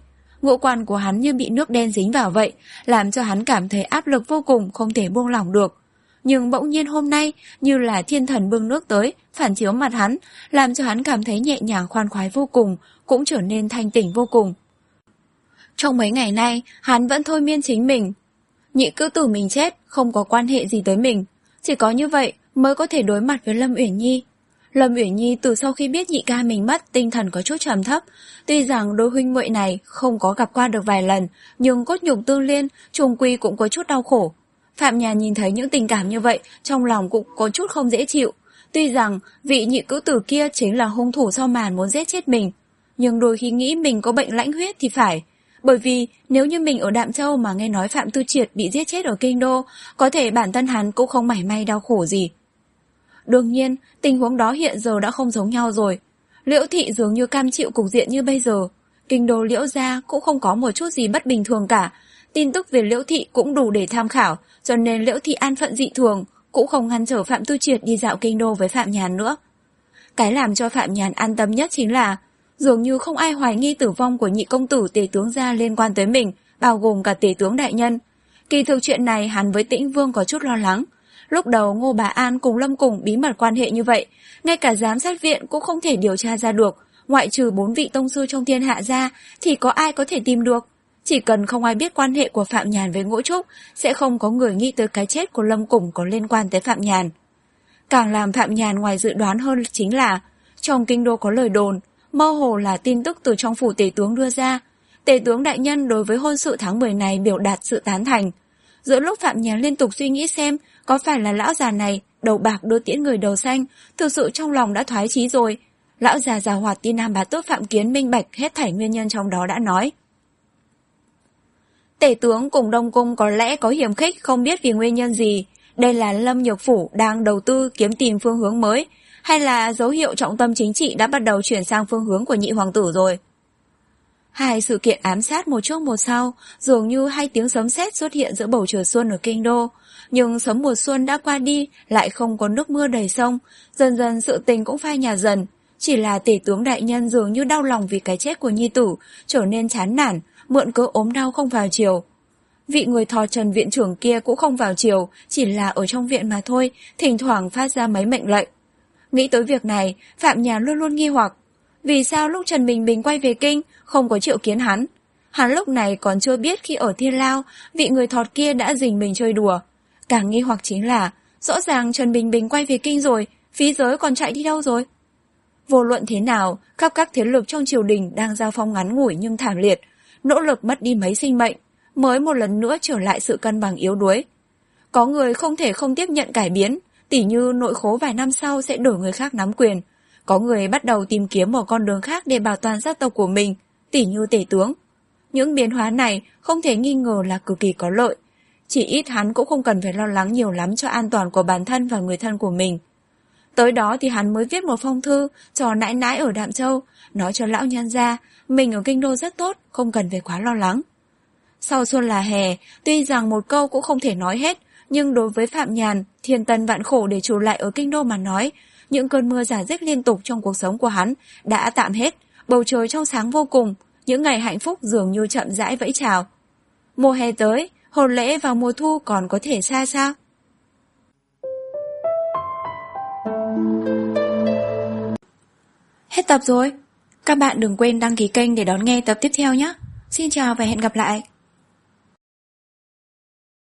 ngũ quan của hắn như bị nước đen dính vào vậy, làm cho hắn cảm thấy áp lực vô cùng, không thể buông lỏng được. Nhưng bỗng nhiên hôm nay, như là thiên thần bưng nước tới, phản chiếu mặt hắn, làm cho hắn cảm thấy nhẹ nhàng khoan khoái vô cùng, cũng trở nên thanh tỉnh vô cùng. Trong mấy ngày nay, hắn vẫn thôi miên chính mình. Nhị cữu tử mình chết, không có quan hệ gì tới mình. Chỉ có như vậy mới có thể đối mặt với Lâm Uyển Nhi. Lâm Uyển Nhi từ sau khi biết nhị ca mình mất, tinh thần có chút trầm thấp. Tuy rằng đôi huynh muội này không có gặp qua được vài lần, nhưng cốt nhục tương liên, trùng quy cũng có chút đau khổ. Phạm Nhàn nhìn thấy những tình cảm như vậy, trong lòng cũng có chút không dễ chịu. Tuy rằng vị nhị cữu tử kia chính là hung thủ sau màn muốn giết chết mình, nhưng đôi khi nghĩ mình có bệnh lãnh huyết thì phải. Bởi vì nếu như mình ở Đạm Châu mà nghe nói Phạm Tư Triệt bị giết chết ở Kinh Đô, có thể bản thân hắn cũng không mảy may đau khổ gì. Đương nhiên, tình huống đó hiện giờ đã không giống nhau rồi. Liễu Thị dường như cam chịu cục diện như bây giờ. Kinh Đô Liễu gia cũng không có một chút gì bất bình thường cả. Tin tức về Liễu Thị cũng đủ để tham khảo, cho nên Liễu Thị an phận dị thường, cũng không ngăn trở Phạm Tư Triệt đi dạo Kinh Đô với Phạm Nhàn nữa. Cái làm cho Phạm Nhàn an tâm nhất chính là dường như không ai hoài nghi tử vong của nhị công tử Tề tướng gia liên quan tới mình, bao gồm cả Tề tướng đại nhân. Kỳ thực chuyện này hắn với Tĩnh Vương có chút lo lắng. Lúc đầu Ngô Bá An cùng Lâm Cùng bí mật quan hệ như vậy, ngay cả giám sát viện cũng không thể điều tra ra được, ngoại trừ bốn vị tông sư trong thiên hạ ra thì có ai có thể tìm được. Chỉ cần không ai biết quan hệ của Phạm Nhàn với Ngũ Trúc, sẽ không có người nghĩ tới cái chết của Lâm Cùng có liên quan tới Phạm Nhàn. Càng làm Phạm Nhàn ngoài dự đoán hơn chính là trong Kinh Đô có lời đồn, mơ hồ là tin tức từ trong phủ Tề tướng đưa ra. Tề tướng đại nhân đối với hôn sự tháng mười này biểu đạt sự tán thành. Giữa lúc Phạm Nhàn liên tục suy nghĩ xem có phải là lão già này đầu bạc đưa tiễn người đầu xanh, thực sự trong lòng đã thoái chí rồi. Lão già già hoạt tin Nam Bá Tước Phạm Kiến minh bạch hết thảy nguyên nhân trong đó đã nói. Tể tướng cùng Đông Cung có lẽ có hiểm khích không biết vì nguyên nhân gì. Đây là Lâm Nhược Phủ đang đầu tư kiếm tìm phương hướng mới, hay là dấu hiệu trọng tâm chính trị đã bắt đầu chuyển sang phương hướng của nhị hoàng tử rồi. Hai sự kiện ám sát một trước một sau, dường như hai tiếng sấm sét xuất hiện giữa bầu trời xuân ở Kinh Đô. Nhưng sớm mùa xuân đã qua đi, lại không có nước mưa đầy sông, dần dần sự tình cũng phai nhạt dần. Chỉ là Tể tướng đại nhân dường như đau lòng vì cái chết của nhi tử, trở nên chán nản, mượn cớ ốm đau không vào chiều. Vị người thò Trần viện trưởng kia cũng không vào chiều, chỉ là ở trong viện mà thôi, thỉnh thoảng phát ra mấy mệnh lệnh. Nghĩ tới việc này, Phạm Nhàn luôn luôn nghi hoặc. Vì sao lúc Trần Bình Bình quay về kinh, không có triệu kiến hắn? Hắn lúc này còn chưa biết khi ở Thiên Lao, vị người thọt kia đã rình mình chơi đùa. Càng nghi hoặc chính là, rõ ràng Trần Bình Bình quay về kinh rồi, phí giới còn chạy đi đâu rồi? Vô luận thế nào, khắp các thế lực trong triều đình đang giao phong ngắn ngủi nhưng thảm liệt, nỗ lực mất đi mấy sinh mệnh, mới một lần nữa trở lại sự cân bằng yếu đuối. Có người không thể không tiếp nhận cải biến, tỉ như nội khố vài năm sau sẽ đổi người khác nắm quyền. Có người bắt đầu tìm kiếm một con đường khác để bảo toàn gia tộc của mình, tỉ như Tể tướng. Những biến hóa này không thể nghi ngờ là cực kỳ có lợi. Chỉ ít hắn cũng không cần phải lo lắng nhiều lắm cho an toàn của bản thân và người thân của mình. Tới đó thì hắn mới viết một phong thư cho nãi nãi ở Đạm Châu, nói cho lão nhân gia mình ở Kinh Đô rất tốt, không cần phải quá lo lắng. Sau xuân là hè, tuy rằng một câu cũng không thể nói hết, nhưng đối với Phạm Nhàn, thiên tân vạn khổ để trụ lại ở Kinh Đô mà nói, những cơn mưa rả rích liên tục trong cuộc sống của hắn đã tạm hết, bầu trời trong sáng vô cùng, những ngày hạnh phúc dường như chậm rãi vẫy chào. Mùa hè tới, hôn lễ vào mùa thu còn có thể xa sao? Hết tập rồi. Các bạn đừng quên đăng ký kênh để đón nghe tập tiếp theo nhé. Xin chào và hẹn gặp lại.